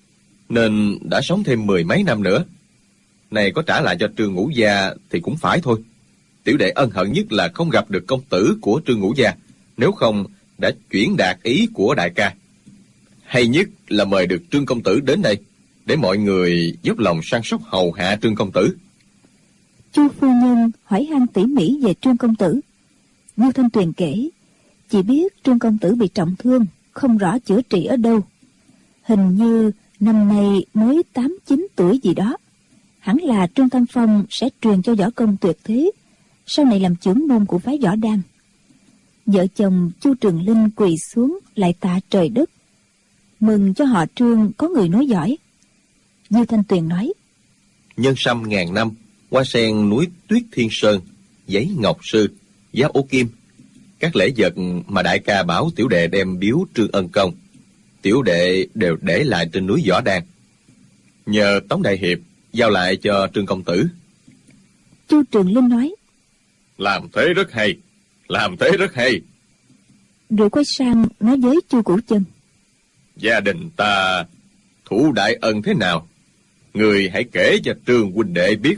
Speaker 2: nên đã sống thêm 10 mấy năm nữa. Này có trả lại cho Trương Ngũ Gia thì cũng phải thôi. Tiểu đệ ân hận nhất là không gặp được công tử của Trương Ngũ Gia, nếu không đã chuyển đạt ý của đại ca. Hay nhất là mời được Trương công tử đến đây, để mọi người dốc lòng săn sóc hầu hạ Trương công tử.
Speaker 3: Chu phu nhân hỏi han tỉ mỉ về Trương công tử. Diêu Thanh Tuyền kể, chỉ biết Trương công tử bị trọng thương, không rõ chữa trị ở đâu. Hình như năm nay mới 8-9 tuổi gì đó. Hẳn là Trương Tam Phong sẽ truyền cho võ công tuyệt thế, sau này làm trưởng môn của phái Võ Đan. Vợ chồng Chu Trường Linh quỳ xuống lại tạ trời đất, mừng cho họ Trương có người nói giỏi. Diêu Thanh Tuyền nói:
Speaker 2: Nhân sâm ngàn năm, hoa sen núi Tuyết Thiên Sơn, giấy ngọc sư, giá ô kim, các lễ vật mà đại ca bảo tiểu đệ đem biếu Trương Ân Công, tiểu đệ đều để lại trên núi Võ Đan, nhờ Tống đại hiệp giao lại cho Trương công tử.
Speaker 3: Chu Trường Linh nói:
Speaker 2: Làm thế rất hay, làm thế rất hay.
Speaker 3: Rồi quay sang nói với Chu Cửu Chân:
Speaker 2: Gia đình ta thủ đại ân thế nào, người hãy kể cho Trương huynh đệ biết.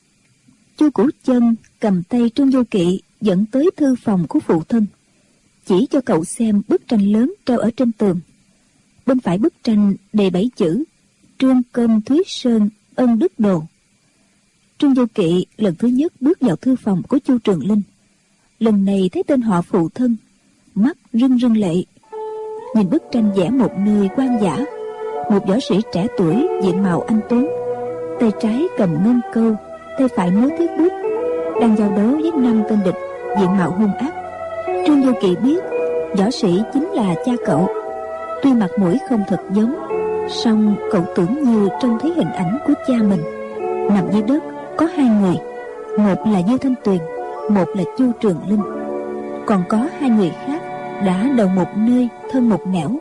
Speaker 3: Chu Cửu Chân cầm tay Trương Vô Kỵ dẫn tới thư phòng của phụ thân, chỉ cho cậu xem bức tranh lớn treo ở trên tường. Bên phải bức tranh đề 7 chữ: Trương Cơm Thúy Sơn ân đức đồ. Trương Vô Kỵ lần thứ nhất bước vào thư phòng của Chu Trường Linh, lần này thấy tên họ phụ thân, mắt rưng rưng lệ. Nhìn bức tranh vẽ một nơi quan dã, một võ sĩ trẻ tuổi diện mạo anh tuấn, tay trái cầm ngân câu, tay phải múa thiết bút, đang giao đấu với 5 tên địch diện mạo hung ác. Trương Vô Kỵ biết võ sĩ chính là cha cậu. Tuy mặt mũi không thật giống, song cậu tưởng như trông thấy hình ảnh của cha mình. Nằm dưới đất có 2 người, một là Diêu Thanh Tuyền, một là Chu Trường Linh. Còn có 2 người khác đã đầu một nơi thân một nẻo.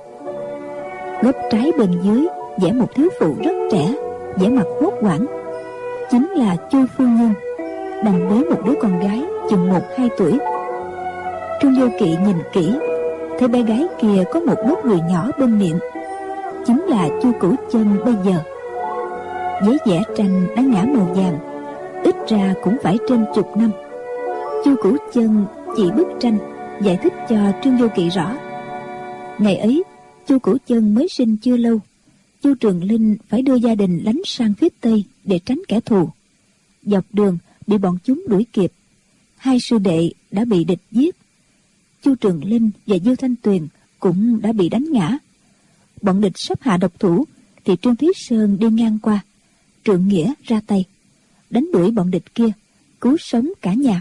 Speaker 3: Góc trái bên dưới vẽ một thiếu phụ rất trẻ, vẻ mặt hốt hoảng, chính là Chu phu nhân, đang bế một đứa con gái chừng 1-2 tuổi. Trương Vô Kỵ nhìn kỹ, thấy bé gái kia có một nốt ruồi nhỏ bên miệng, chính là Chu Cửu Chân bây giờ. Giấy vẽ tranh đã ngả màu vàng, ít ra cũng phải trên chục năm. Chu Cửu Chân chỉ bức tranh giải thích cho Trương Vô Kỵ rõ. Ngày ấy Chu Cửu Chân mới sinh chưa lâu, Chu Trường Linh phải đưa gia đình lánh sang phía tây để tránh kẻ thù. Dọc đường bị bọn chúng đuổi kịp, 2 sư đệ đã bị địch giết. Chu Trường Linh và Diêu Thanh Tuyền cũng đã bị đánh ngã. Bọn địch sắp hạ độc thủ thì Trương Thúy Sơn đi ngang qua, trượng nghĩa ra tay đánh đuổi bọn địch kia, cứu sống cả nhà.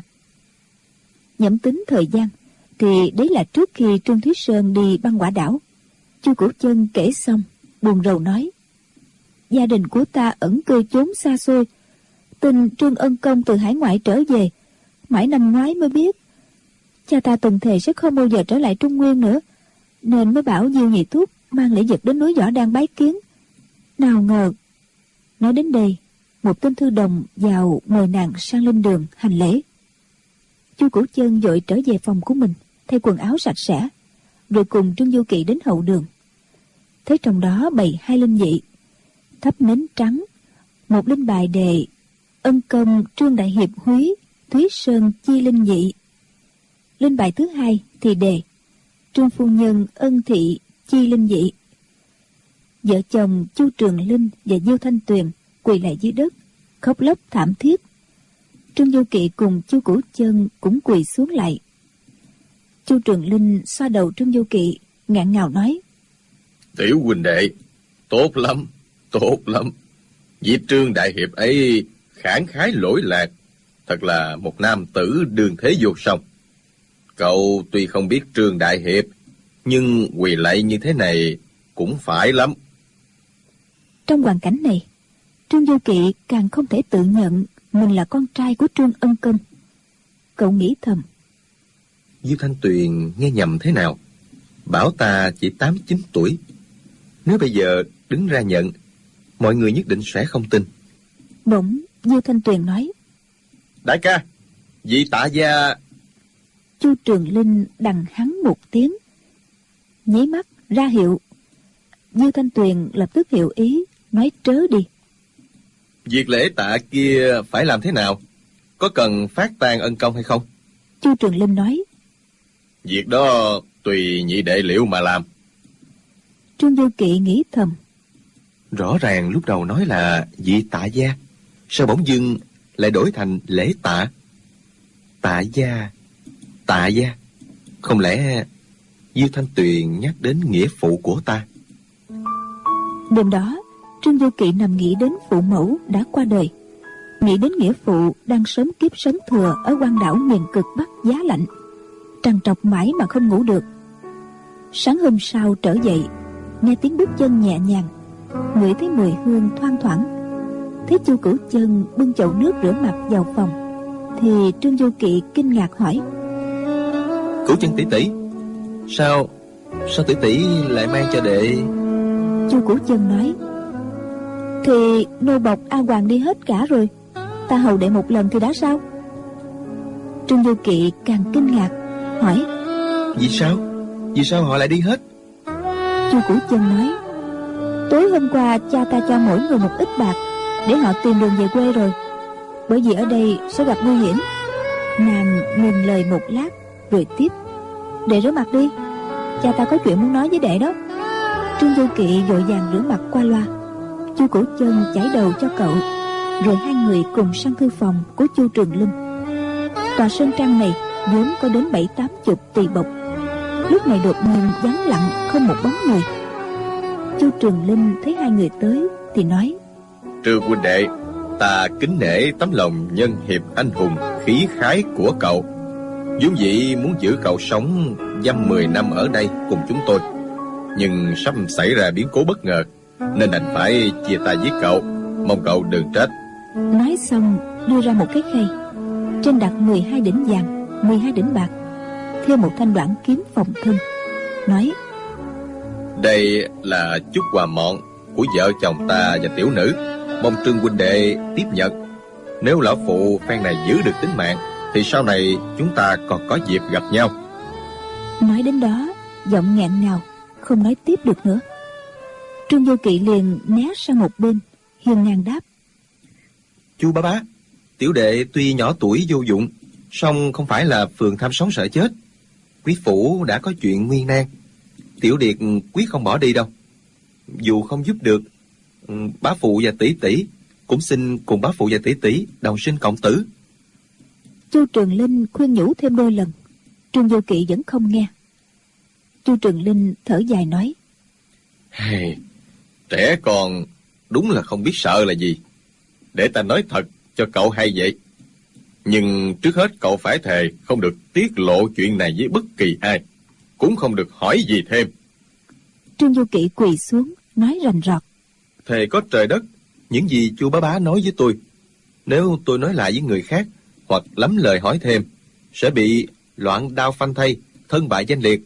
Speaker 3: Nhẩm tính thời gian thì đấy là trước khi Trương Thúy Sơn đi băng quả đảo. Chu Cửu Chân kể xong buồn rầu nói: Gia đình của ta ẩn cư chốn xa xôi, tin Trương Ân Công từ hải ngoại trở về, mãi năm ngoái mới biết. Cha ta từng thề sẽ không bao giờ trở lại Trung Nguyên nữa, nên mới bảo Diêu nhị thúc mang lễ vật đến núi Võ Đan bái kiến. Nào ngờ. Nói đến đây, một tên thư đồng vào mời nàng sang linh đường hành lễ. Chu Cửu Chân vội trở về phòng của mình, thay quần áo sạch sẽ, rồi cùng Trương Vô Kỵ đến hậu đường. Thấy trong đó bày 2 linh vị, thắp nến trắng, một linh bài đề Ân Công Trương Đại Hiệp Húy Thúy Sơn chi linh vị. Linh bài thứ 2 thì đề Trương Phu Nhân Ân Thị chi linh vị. Vợ chồng Chu Trường Linh và Diêu Thanh Tuyền quỳ lại dưới đất, khóc lóc thảm thiết. Trương Vô Kỵ cùng Chu Cửu Chân cũng quỳ xuống lại. Chu Trường Linh xoa đầu Trương Vô Kỵ, ngạn ngào nói:
Speaker 2: Tiểu huynh đệ, tốt lắm, tốt lắm. Vị Trương đại hiệp ấy khẳng khái lỗi lạc, thật là một nam tử đương thế vô song. Cậu tuy không biết Trương đại hiệp, nhưng quỳ lạy như thế này cũng phải lắm.
Speaker 3: Trong hoàn cảnh này, Trương Vô Kỵ càng không thể tự nhận mình là con trai của Trương Ân Công. Cậu nghĩ thầm:
Speaker 2: Diêu Thanh Tuyền nghe nhầm thế nào? Bảo ta chỉ 8-9 tuổi. Nếu bây giờ đứng ra nhận, mọi người nhất định sẽ không tin.
Speaker 3: Bỗng Diêu Thanh Tuyền nói:
Speaker 4: Đại ca, vị Tạ gia.
Speaker 3: Chu Trường Linh đằng hắn một tiếng, nháy mắt ra hiệu. Diêu Thanh Tuyền lập tức hiểu ý, nói trớ đi.
Speaker 2: Việc lễ tạ kia phải làm thế nào? Có cần phát tang ân công hay không?
Speaker 3: Chu Trường Linh nói:
Speaker 4: Việc đó tùy nhị đệ Liễu mà làm.
Speaker 3: Trương Vô Kỵ nghĩ thầm:
Speaker 2: Rõ ràng lúc đầu nói là vị Tạ gia, sao bỗng dưng lại đổi thành lễ tạ? Tạ gia, Tạ gia, không lẽ Diêu Thanh Tuyền nhắc đến nghĩa phụ của ta?
Speaker 3: Đêm đó, Trương Vô Kỵ nằm nghĩ đến phụ mẫu đã qua đời, nghĩ đến nghĩa phụ đang sớm kiếp sống thừa ở quan đảo miền cực Bắc giá lạnh, trằn trọc mãi mà không ngủ được. Sáng hôm sau trở dậy, nghe tiếng bước chân nhẹ nhàng, ngửi thấy mùi hương thoang thoảng, thấy Chu Cửu Chân bưng chậu nước rửa mặt vào phòng, thì Trương Vô Kỵ kinh ngạc hỏi:
Speaker 2: Cửu Chân tỷ tỷ, sao tỷ tỷ lại mang cho đệ?
Speaker 3: Chu Cửu Chân nói: Thì nô bộc A Hoàng đi hết cả rồi, ta hầu đệ một lần thì đã sao? Trương Vô Kỵ càng kinh ngạc, hỏi:
Speaker 2: Vì sao họ lại đi hết?
Speaker 3: Chu Cửu Chân nói: Tối hôm qua cha ta cho mỗi người một ít bạc để họ tìm đường về quê rồi, bởi vì ở đây sẽ gặp nguy hiểm. Nàng ngừng lời một lát rồi tiếp: Đệ rửa mặt đi, cha ta có chuyện muốn nói với đệ đó. Trương Vô Kỵ vội vàng rửa mặt qua loa. Chu Cửu Chân chải đầu cho cậu, rồi hai người cùng sang thư phòng của Chu Trường Linh. Tòa sơn trang này vốn có đến 70-80 tỳ bộc, lúc này đột nhiên vắng lặng không một bóng người. Chu Trường Linh thấy hai người tới thì nói:
Speaker 4: Trương huynh đệ, ta kính nể tấm lòng nhân hiệp anh hùng khí khái của cậu, vốn dĩ muốn giữ cậu sống dăm 10 năm ở đây cùng chúng tôi, nhưng sắp xảy ra biến cố bất ngờ nên đành phải chia tay với cậu, mong cậu đừng trách.
Speaker 3: Nói xong đưa ra một cái khay, trên đặt 12 đỉnh vàng, 12 đỉnh bạc, theo một thanh đoạn kiếm phòng thân, nói:
Speaker 4: Đây là chút quà mọn của vợ chồng ta và tiểu nữ, mong Trương huynh đệ tiếp nhận. Nếu lão phụ phen này giữ được tính mạng thì sau này chúng ta còn có dịp gặp nhau.
Speaker 3: Nói đến đó, giọng nghẹn ngào, không nói tiếp được nữa. Trương Vô Kỵ liền né sang một bên, hiên ngang đáp:
Speaker 2: Chu bá bá, tiểu đệ tuy nhỏ tuổi vô dụng, song không phải là phường tham sống sợ chết. Quý phủ đã có chuyện nguy nan, tiểu điệt quyết không bỏ đi đâu. Dù không giúp được, bá phụ và tỷ tỷ cũng xin cùng bá phụ và tỷ tỷ đồng sinh cộng tử.
Speaker 3: Chu Trường Linh khuyên nhủ thêm đôi lần, Trương Vô Kỵ vẫn không nghe. Chu Trường Linh thở dài nói:
Speaker 4: Hey, trẻ con đúng là không biết sợ là gì. Để ta nói thật cho cậu hay vậy. Nhưng trước hết cậu phải thề không được tiết lộ chuyện này với bất kỳ ai, cũng không được hỏi gì thêm.
Speaker 3: Trương Vô Kỵ quỳ xuống nói rành rọt:
Speaker 2: Thề có trời đất, những gì chu bá bá nói với tôi, nếu tôi nói lại với người khác hoặc lắm lời hỏi thêm, sẽ bị loạn đao phanh thây, thân bại danh liệt.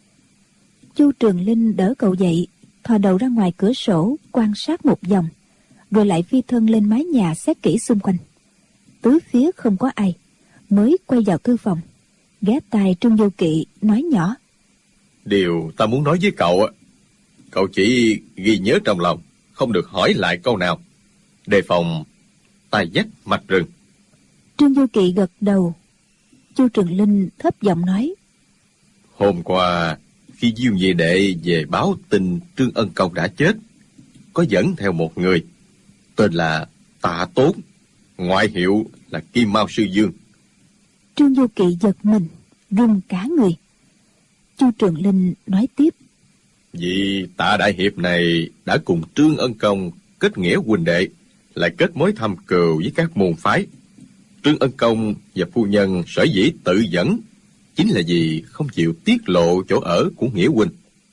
Speaker 3: Chu Trường Linh đỡ cậu dậy, thò đầu ra ngoài cửa sổ quan sát một vòng, rồi lại phi thân lên mái nhà xét kỹ xung quanh. Tứ phía không có ai, mới quay vào thư phòng, ghé tai Trương Vô Kỵ nói nhỏ:
Speaker 4: Điều ta muốn nói với cậu, cậu chỉ ghi nhớ trong lòng, không được hỏi lại câu nào, đề phòng tai vách mạch rừng.
Speaker 3: Trương Vô Kỵ gật đầu. Chu Trường Linh thấp giọng nói:
Speaker 4: Hôm qua khi Diêu nhị đệ về báo tin Trương Ân Công đã chết, có dẫn theo một người tên là Tạ Tốn, ngoại hiệu là Kim Mao Sư Dương.
Speaker 3: Trương Vô Kỵ giật mình, run cả người. Chu Trường Linh nói tiếp:
Speaker 4: Vì Tạ đại hiệp này đã cùng Trương Ân Công kết nghĩa huynh đệ, lại kết mối thâm cừu với các môn phái. Trương Ân Công và phu nhân sở dĩ tự dẫn chính là vì không chịu tiết lộ chỗ ở của nghĩa huynh.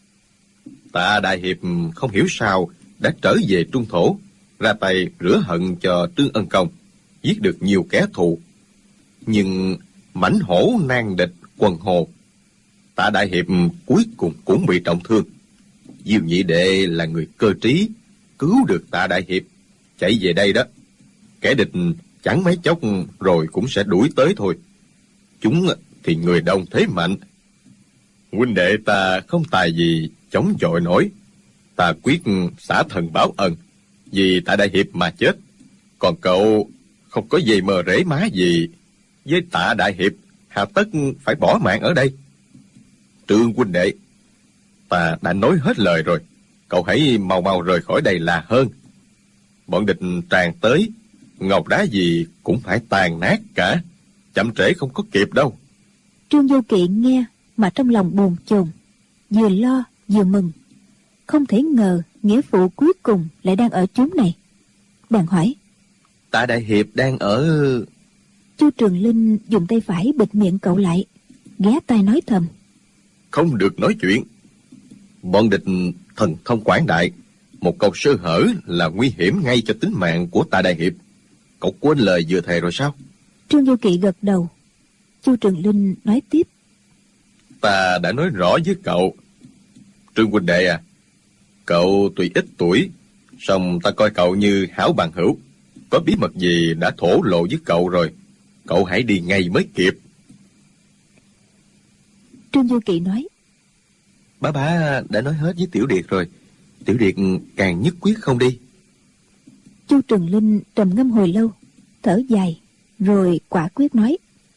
Speaker 4: Tạ đại hiệp không hiểu sao đã trở về trung thổ, ra tay rửa hận cho Trương Ân Công, giết được nhiều kẻ thù. Nhưng mãnh hổ nan địch quần hồ, Tạ đại hiệp cuối cùng cũng bị trọng thương. Diêu nhị đệ là người cơ trí, cứu được Tạ đại hiệp, chạy về đây đó.
Speaker 2: kẻ địch chẳng mấy chốc rồi cũng sẽ đuổi tới thôi. Chúng thì người đông thế mạnh. Huynh đệ ta không tài gì chống chọi nổi. Ta quyết xả thần báo ân, vì tại đại hiệp mà chết. Còn cậu không có dây mờ rễ má gì với Tạ đại hiệp, hà tất phải bỏ mạng ở đây. Trương huynh đệ, ta đã nói hết lời rồi, cậu hãy mau mau rời khỏi đây là hơn. Bọn địch tràn tới, ngọc đá gì cũng phải tàn nát cả, chậm trễ không có kịp đâu.
Speaker 3: Trương Vô Kỵ nghe mà trong lòng buồn chồn, vừa lo vừa mừng. Không thể ngờ nghĩa phụ cuối cùng lại đang ở chốn này. Bèn hỏi:
Speaker 2: Tạ đại hiệp đang ở...
Speaker 3: Chu Trường Linh dùng tay phải bịt miệng cậu lại, ghé tai nói thầm:
Speaker 2: Không được nói chuyện. Bọn địch thần thông quảng đại, một câu sơ hở là nguy hiểm ngay cho tính mạng của Tạ đại hiệp. Cậu quên lời vừa thề rồi sao?
Speaker 3: Trương Vô Kỵ gật đầu. Chu Trường Linh nói tiếp:
Speaker 2: Ta đã nói rõ với cậu. Trương huynh đệ à, cậu tuy ít tuổi, song ta coi cậu như hảo bằng hữu. Có bí mật gì đã thổ lộ với cậu rồi, cậu hãy đi ngay mới kịp.
Speaker 3: Trương Vô Kỵ nói:
Speaker 2: Bá đã nói hết với Tiểu Điệt rồi, Tiểu Điệt càng nhất quyết không đi.
Speaker 3: Chu Trường Linh trầm ngâm hồi lâu, thở dài, rồi quả quyết nói: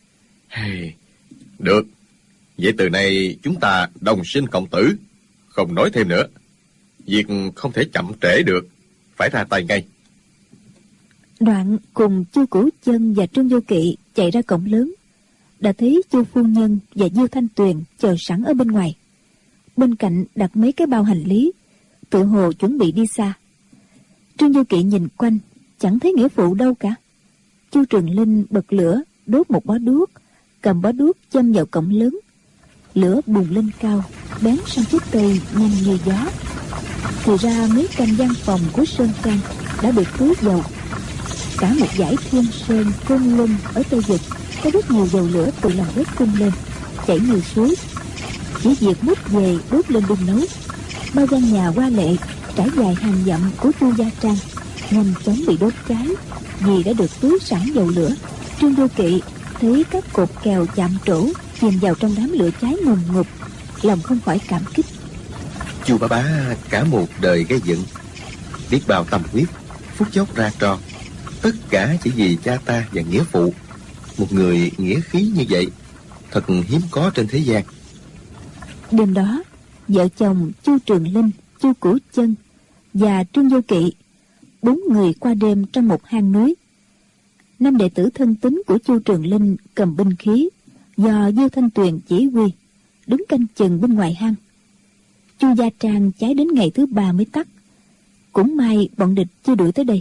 Speaker 2: Được, vậy từ nay chúng ta đồng sinh cộng tử, không nói thêm nữa. Việc không thể chậm trễ được, phải ra tay ngay.
Speaker 3: Đoạn cùng Chu Cửu Chân và Trương Vô Kỵ chạy ra cổng lớn, đã thấy Chu phu nhân và Diêu Thanh Tuyền chờ sẵn ở bên ngoài. Bên cạnh đặt mấy cái bao hành lý, tự hồ chuẩn bị đi xa. Trương Vô Kỵ nhìn quanh, chẳng thấy nghĩa phụ đâu cả. Chu Trường Linh bật lửa đốt một bó đuốc, cầm bó đuốc châm vào cổng lớn. Lửa bùng lên cao, bén sang chiếc cây nhanh như gió. Thì ra mấy căn gian phòng của Sơn Trang đã được tưới dầu. Cả một dải Thiên Sơn, Côn Luân ở Tây Vực có rất nhiều dầu lửa từ lòng đất tung lên, chảy như suối. Chỉ việc múc về đốt lên đun nấu. Bao gian nhà hoa lệ trải dài hàng dặm của Chu Gia Trang nhanh chóng bị đốt cháy vì đã được tưới sẵn dầu lửa. Trương Vô Kỵ thấy các cột kèo chạm trổ chìm vào trong đám lửa cháy ngùn ngụt, lòng không khỏi cảm kích.
Speaker 2: Chu bá cả một đời gây dựng, biết bao tâm huyết, phút chốc ra trò, tất cả chỉ vì cha ta và nghĩa phụ. Một người nghĩa khí như vậy thật hiếm có trên thế gian.
Speaker 3: Đêm đó, vợ chồng Chu Trường Linh, Chu Cửu Chân và Trương Vô Kỵ 4 người qua đêm trong một hang núi. 5 đệ tử thân tín của Chu Trường Linh cầm binh khí do Diêu Thanh Tuyền chỉ huy, đứng canh chừng bên ngoài hang. Chu Gia Trang cháy đến ngày thứ 3 mới tắt. Cũng may bọn địch chưa đuổi tới đây.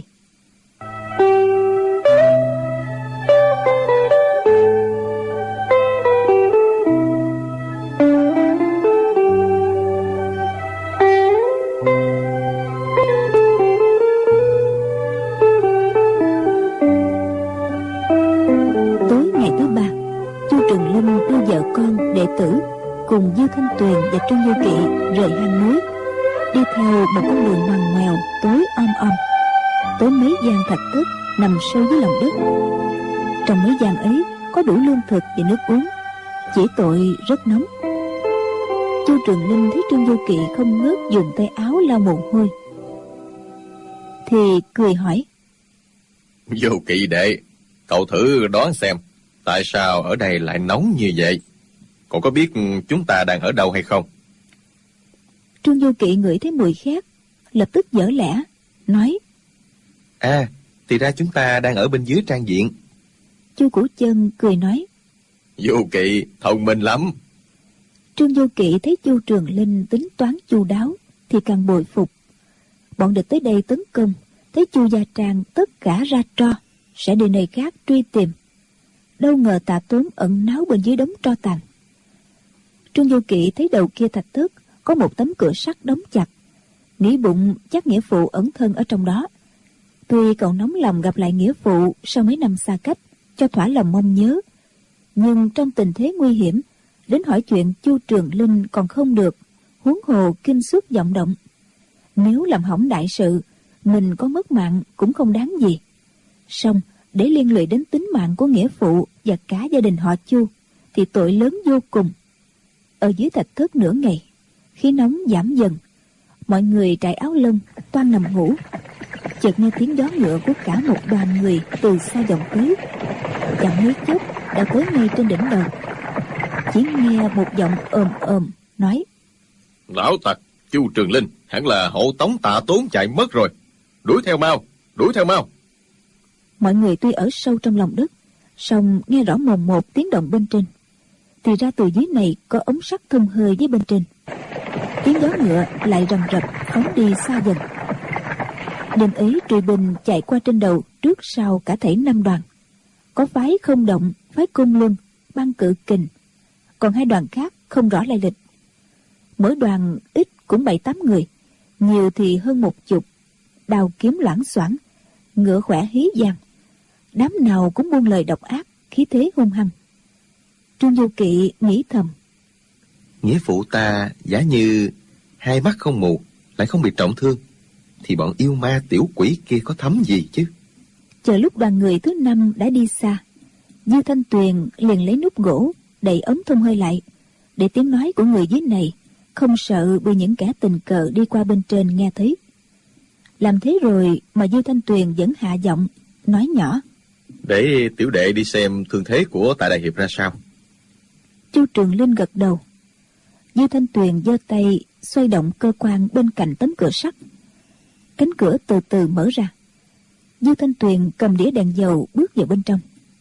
Speaker 3: Tối ngày thứ 3, Chu Trường Linh đưa vợ con, đệ tử cùng Diêu Thanh Tuyền và Trương Vô Kỵ rời hang núi, đi theo một con đường ngoằn ngoèo tối om om, tới mấy gian thạch thất nằm sâu dưới lòng đất. Trong mấy gian ấy có đủ lương thực và nước uống, chỉ tội rất nóng. Chu Trường Linh thấy Trương Vô Kỵ không ngớt dùng tay áo lau mồ hôi, thì cười hỏi:
Speaker 2: Vô Kỵ đệ, cậu thử đoán xem tại sao ở đây lại nóng như vậy? Cậu có biết chúng ta đang ở đâu hay không?
Speaker 3: Trương Vô Kỵ ngửi thấy mùi khét, lập tức dở lẽ nói:
Speaker 2: Thì ra chúng ta đang ở bên dưới trang viện.
Speaker 3: Chu Cửu Chân cười nói:
Speaker 2: Vô Kỵ thông minh lắm.
Speaker 3: Trương Vô Kỵ thấy Chu Trường Linh tính toán chu đáo thì càng bội phục. Bọn địch tới đây tấn công, thấy Chu Gia Trang tất cả ra tro, sẽ đi nơi khác truy tìm. Đâu ngờ Tạ Tốn ẩn náu bên dưới đống tro tàn. Trương Vô Kỵ thấy đầu kia thạch thất có một tấm cửa sắt đóng chặt, nghĩ bụng chắc nghĩa phụ ẩn thân ở trong đó. Tuy cậu nóng lòng gặp lại nghĩa phụ sau mấy năm xa cách, cho thỏa lòng mong nhớ, nhưng trong tình thế nguy hiểm, đến hỏi chuyện Chu Trường Linh còn không được, huống hồ kinh xuất vọng động. Nếu làm hỏng đại sự, mình có mất mạng cũng không đáng gì. Song để liên lụy đến tính mạng của nghĩa phụ và cả gia đình họ Chu thì tội lớn vô cùng. Ở dưới thạch thất nửa ngày, khí nóng giảm dần, mọi người trải áo lông toan nằm ngủ. Chợt nghe tiếng gió ngựa của cả một đoàn người từ xa vọng tới. Chẳng mấy chốc đã tới ngay trên đỉnh đầu. Chỉ nghe một giọng ồm ồm nói:
Speaker 4: Lão tặc Chu Trường Linh hẳn là hộ tống Tạ Tốn chạy mất rồi. Đuổi theo mau, đuổi theo mau.
Speaker 3: Mọi người tuy ở sâu trong lòng đất, song nghe rõ mồn một tiếng động bên trên. Thì ra từ dưới này có ống sắt thông hơi với bên trên. Tiếng gió ngựa lại rầm rập phóng đi xa dần. Đêm ấy truy binh chạy qua trên đầu trước sau cả thảy 5 đoàn. Có phái Không Động, phái Côn Luân, Băng Cự Kình, còn 2 đoàn khác không rõ lai lịch. Mỗi đoàn ít cũng 7-8 người, nhiều thì hơn 10, đao kiếm loảng xoảng, ngựa khỏe hí vang. Đám nào cũng buông lời độc ác, khí thế hung hăng. Trương Du Kỵ nghĩ thầm:
Speaker 2: Nghĩa phụ ta giả như 2 mắt không mù, lại không bị trọng thương, thì bọn yêu ma tiểu quỷ kia có thấm gì chứ.
Speaker 3: Chờ lúc đoàn người thứ 5 đã đi xa, Dư Thanh Tuyền liền lấy nút gỗ đậy ống thông hơi lại, để tiếng nói của người dưới này không sợ bị những kẻ tình cờ đi qua bên trên nghe thấy. Làm thế rồi mà Dư Thanh Tuyền vẫn hạ giọng nói nhỏ:
Speaker 2: Để tiểu đệ đi xem thương thế của Tạ đại hiệp ra sao.
Speaker 3: Chu Trường Linh gật đầu. Dư Thanh Tuyền giơ tay xoay động cơ quan bên cạnh tấm cửa sắt. Cánh cửa từ từ mở ra. Dư Thanh Tuyền cầm đĩa đèn dầu bước vào bên trong.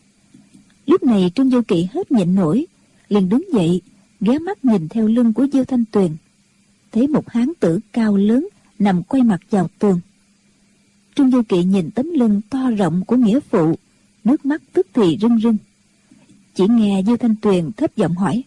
Speaker 3: Lúc này Trương Du Kỵ hết nhịn nổi, liền đứng dậy, ghé mắt nhìn theo lưng của Dư Thanh Tuyền, thấy một hán tử cao lớn nằm quay mặt vào tường. Trương Du Kỵ nhìn tấm lưng to rộng của nghĩa phụ, nước mắt tức thì rưng rưng. Chỉ nghe Dư Thanh Tuyền thấp giọng hỏi: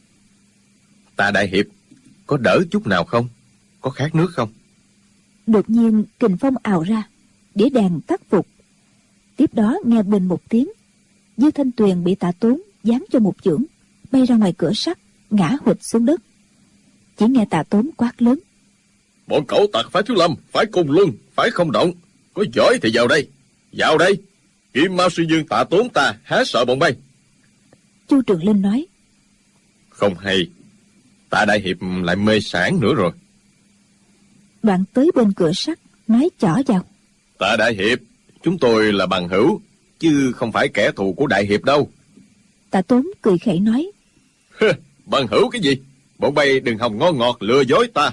Speaker 2: Tạ đại hiệp có đỡ chút nào không? Có khát nước không?
Speaker 3: Đột nhiên kình phong ào ra, đĩa đèn tắt phục. Tiếp đó nghe bình một tiếng, Dư Thanh Tuyền bị Tạ Tốn giáng cho một chưởng, bay ra ngoài cửa sắt, ngã hụt xuống đất. Chỉ nghe Tạ Tốn quát lớn:
Speaker 4: Bọn cẩu tặc phái Thiếu Lâm, phái Côn Luân, phái Không Động, có giỏi thì vào đây, vào đây. Kim Mao Sư Dương Tạ Tốn ta há sợ bọn bay.
Speaker 3: Chu Trường Linh nói:
Speaker 2: Không hay, Tạ đại hiệp lại mê sản nữa rồi.
Speaker 3: Đoạn tới bên cửa sắt nói chỏ vào:
Speaker 2: Tạ đại hiệp, chúng tôi là bằng hữu, chứ không phải kẻ thù của đại hiệp đâu.
Speaker 3: Tạ Tốn cười khẩy nói:
Speaker 4: Bằng hữu cái gì? Bọn bay đừng hòng ngon ngọt lừa dối ta.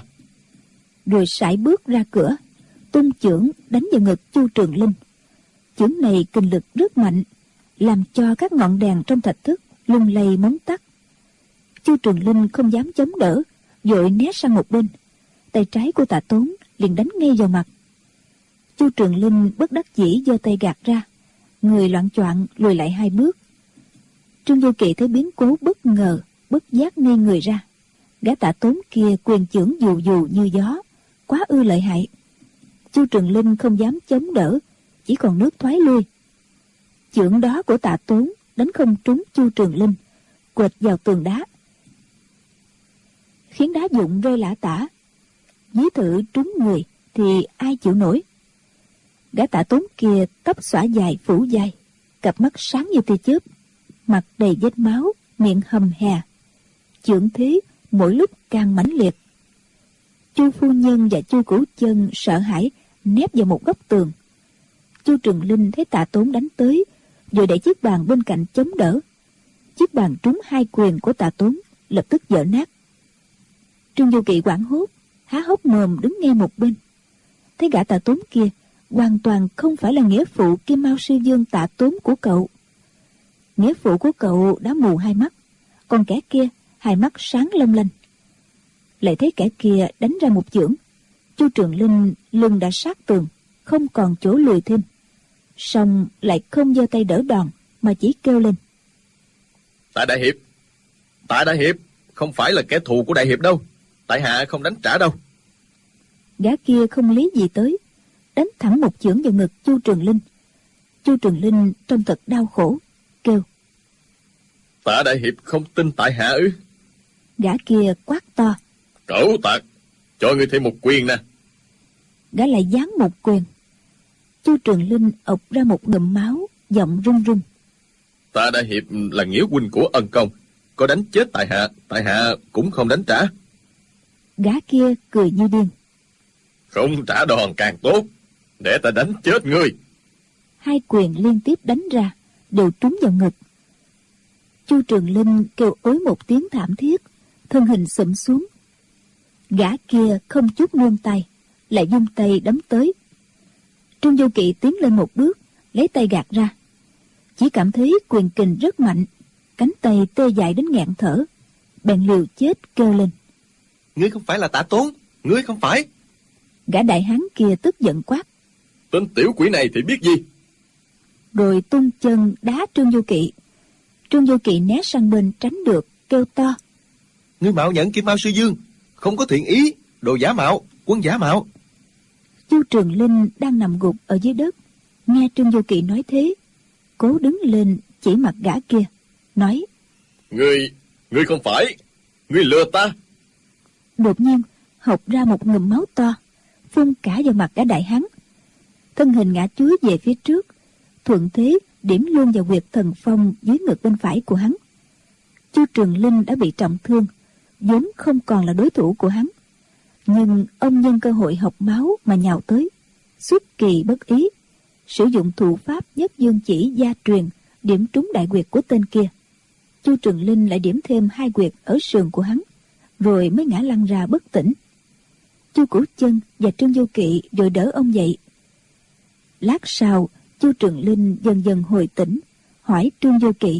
Speaker 3: Rồi sải bước ra cửa, tung chưởng đánh vào ngực Chu Trường Linh. Chưởng này kình lực rất mạnh, làm cho các ngọn đèn trong thạch thất lung lay móng tắt. Chu Trường Linh không dám chống đỡ, vội né sang một bên. Tay trái của Tạ Tốn liền đánh ngay vào mặt. Chu Trường Linh bất đắc dĩ giơ tay gạt ra, người loạng choạng lùi lại 2 bước. Trương Du Kỵ thấy biến cố bất ngờ, bất giác ngây người ra. Gã Tạ Tốn kia quyền chưởng dù dù như gió, quá ư lợi hại. Chu Trường Linh không dám chống đỡ, chỉ còn nước thoái lui. Chưởng đó của Tạ Tốn đánh không trúng Chu Trường Linh, quệt vào tường đá, khiến đá vụn rơi lả tả. Ví thử trúng người thì ai chịu nổi. Gã Tạ Tốn kia tóc xõa dài phủ dài, cặp mắt sáng như tia chớp, mặt đầy vết máu, miệng hầm hè. Chưởng thế mỗi lúc càng mãnh liệt. Chu phu nhân và Chu Cửu Chân sợ hãi nép vào một góc tường. Chu Trường Linh thấy Tạ Tốn đánh tới, rồi đẩy chiếc bàn bên cạnh chống đỡ. Chiếc bàn trúng 2 quyền của Tạ Tốn, lập tức vỡ nát. Trương Du Kỵ hoảng hốt, há hốc mồm đứng ngay một bên. Thấy gã Tạ Tốn kia hoàn toàn không phải là nghĩa phụ Kim Mao Sư Dương Tạ Tốn của cậu. Nghĩa phụ của cậu đã mù 2 mắt, còn kẻ kia 2 mắt sáng long lanh. Lại thấy kẻ kia đánh ra một chưởng, Chu Trường Linh lưng đã sát tường, không còn chỗ lùi thêm. Song lại không giơ tay đỡ đòn, mà chỉ kêu lên:
Speaker 4: Tạ đại hiệp, Tạ đại hiệp không phải là kẻ thù của đại hiệp đâu, tại hạ không đánh trả đâu.
Speaker 3: Gã kia không lý gì tới, đánh thẳng một chưởng vào ngực Chu Trường Linh. Chu Trường Linh trông thật đau khổ, kêu:
Speaker 4: Tạ đại hiệp không tin tại hạ ư?
Speaker 3: Gã kia quát to:
Speaker 4: Cẩu tặc, cho ngươi thêm một quyền nè.
Speaker 3: Gã lại giáng một quyền. Chu Trường Linh ộc ra một ngụm máu, giọng run run.
Speaker 4: Ta đã hiệp là nghĩa huynh của ân công, có đánh chết tại hạ cũng không đánh trả.
Speaker 3: Gã kia cười như điên.
Speaker 4: Không trả đòn càng tốt, để ta đánh chết ngươi.
Speaker 3: Hai quyền liên tiếp đánh ra, đều trúng vào ngực. Chu Trường Linh kêu ối một tiếng thảm thiết, thân hình xụm xuống. Gã kia không chút nương tay, lại vung tay đấm tới. Trương Vô Kỵ tiến lên một bước, lấy tay gạt ra. Chỉ cảm thấy quyền kình rất mạnh, cánh tay tê dại đến nghẹn thở, bèn liều chết kêu lên.
Speaker 2: Ngươi không phải là Tạ Tốn, ngươi không phải.
Speaker 3: Gã đại hán kia tức giận quát.
Speaker 4: Tên tiểu quỷ này thì biết gì?
Speaker 3: Rồi tung chân đá Trương Vô Kỵ. Trương Vô Kỵ né sang bên tránh được, kêu to.
Speaker 2: Ngươi mạo nhận Kim Mao Sư Dương, không có thiện ý, đồ giả mạo, quân giả mạo.
Speaker 3: Chu Trường Linh đang nằm gục ở dưới đất, nghe Trương Vô Kỵ nói thế, cố đứng lên chỉ mặt gã kia, nói.
Speaker 4: Ngươi không phải, ngươi lừa ta.
Speaker 3: Đột nhiên hộc ra một ngụm máu to, phun cả vào mặt gã đại hán. Thân hình ngã chúi về phía trước, thuận thế điểm luôn vào huyệt thần phong dưới ngực bên phải của hắn. Chu Trường Linh đã bị trọng thương, vốn không còn là đối thủ của hắn, nhưng ông nhân cơ hội học máu mà nhào tới, xuất kỳ bất ý, sử dụng thủ pháp Nhất Dương Chỉ gia truyền điểm trúng đại huyệt của tên kia. Chu Trường Linh lại điểm thêm 2 huyệt ở sườn của hắn, rồi mới ngã lăn ra bất tỉnh. Chu Cửu Chân và Trương Vô Kỵ vội đỡ ông dậy. Lát sau, Chu Trường Linh dần dần hồi tỉnh, hỏi Trương Vô Kỵ.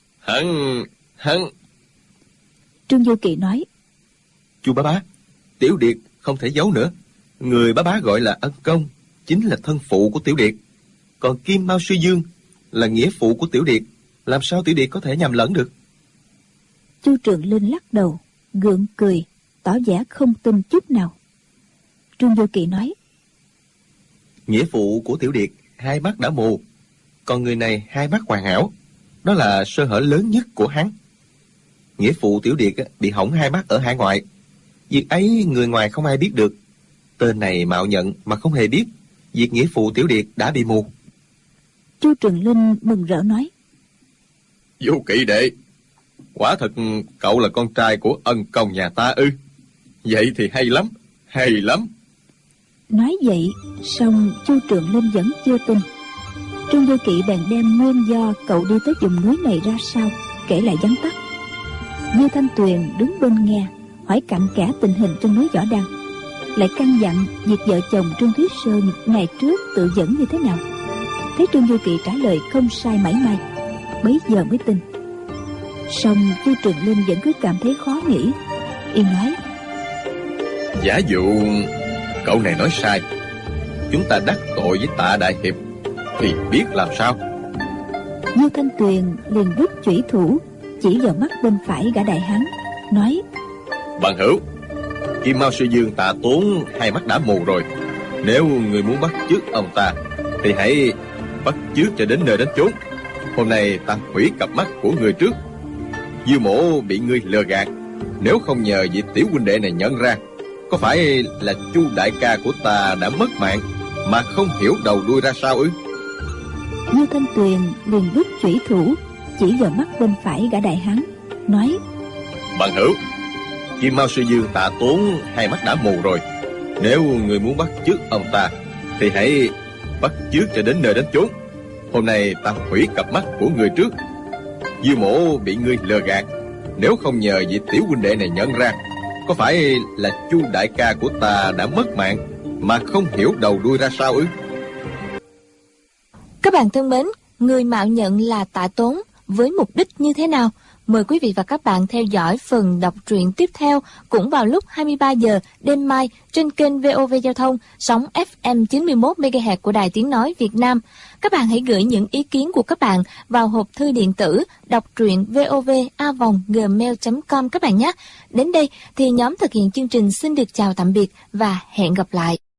Speaker 4: Hắn.
Speaker 3: Trương Vô Kỵ nói.
Speaker 2: Chu bá, Tiểu Điệt không thể giấu nữa. Người bá gọi là ân công, chính là thân phụ của Tiểu Điệt. Còn Kim Mao Sư Dương là nghĩa phụ của Tiểu Điệt. Làm sao Tiểu Điệt có thể nhầm lẫn được?
Speaker 3: Chu Trường Linh lắc đầu, gượng cười, tỏ vẻ không tin chút nào. Trương Vô Kỵ nói.
Speaker 2: Nghĩa phụ của Tiểu Điệt 2 mắt đã mù, còn người này 2 mắt hoàn hảo. Đó là sơ hở lớn nhất của hắn. Nghĩa phụ Tiểu Điệt bị hỏng 2 mắt ở hải ngoại. Việc ấy người ngoài không ai biết được. Tên này mạo nhận mà không hề biết việc nghĩa phụ Tiểu Điệt đã bị mù.
Speaker 3: Chu Trường Linh mừng rỡ nói.
Speaker 4: Vô Kỵ đệ, quả thật cậu là con trai của ân công nhà ta ư? Vậy thì hay lắm.
Speaker 3: Nói vậy, song Chu Trường Linh vẫn chưa tin. Trương Vô Kỵ bèn đem nguyên do cậu đi tới vùng núi này ra sao kể lại vắn tắt. Dư Thanh Tuyền đứng bên nghe, hỏi cặn kẽ tình hình trên núi Võ Đăng, lại căn dặn việc vợ chồng Trương Thúy Sơn ngày trước tự dẫn như thế nào. Thấy Trương Vô Kỵ trả lời không sai mảy may, bấy giờ mới tin. Song Chu Trường Linh vẫn cứ cảm thấy khó nghĩ. Y nói.
Speaker 4: Giả dụ cậu này nói sai, chúng ta đắc tội với Tạ đại hiệp thì biết làm sao?
Speaker 3: Dư Thanh Tuyền liền rút chủy thủ chỉ vào mắt bên phải gã đại hán, nói.
Speaker 4: Bằng hữu, Kim Mao Sư Dương Tạ Tốn 2 mắt đã mù rồi. Nếu người muốn bắt chước ông ta thì hãy bắt chước cho đến nơi đến chốn. Hôm nay ta hủy cặp mắt của người trước. Dư mổ bị ngươi lừa gạt, nếu không nhờ vị tiểu huynh đệ này nhận ra, có phải là Chu đại ca của ta đã mất mạng mà không hiểu đầu đuôi ra sao ư?
Speaker 3: Dư Thanh Tuyền liền rút chủy thủ chỉ vào mắt bên phải gã đại hán, nói.
Speaker 4: Bằng hữu, Kim Mao Sư Dương Tạ Tốn 2 mắt đã mù rồi. Nếu người muốn bắt chước ông ta thì hãy bắt chước cho đến nơi đến chốn. Hôm nay ta hủy cặp mắt của người trước. Dư mổ bị ngươi lừa gạt, nếu không nhờ vị tiểu huynh đệ này nhận ra, có phải là Chu đại ca của ta đã mất mạng mà không hiểu đầu đuôi ra sao ư?
Speaker 1: Các bạn thân mến, người mạo nhận là Tạ Tốn với mục đích như thế nào? Mời quý vị và các bạn theo dõi phần đọc truyện tiếp theo cũng vào lúc 23 giờ đêm mai trên kênh VOV Giao thông sóng FM 91 MHz của Đài Tiếng nói Việt Nam. Các bạn hãy gửi những ý kiến của các bạn vào hộp thư điện tử đọc truyện vova@gmail.com các bạn nhé. Đến đây thì nhóm thực hiện chương trình xin được chào tạm biệt và hẹn gặp lại.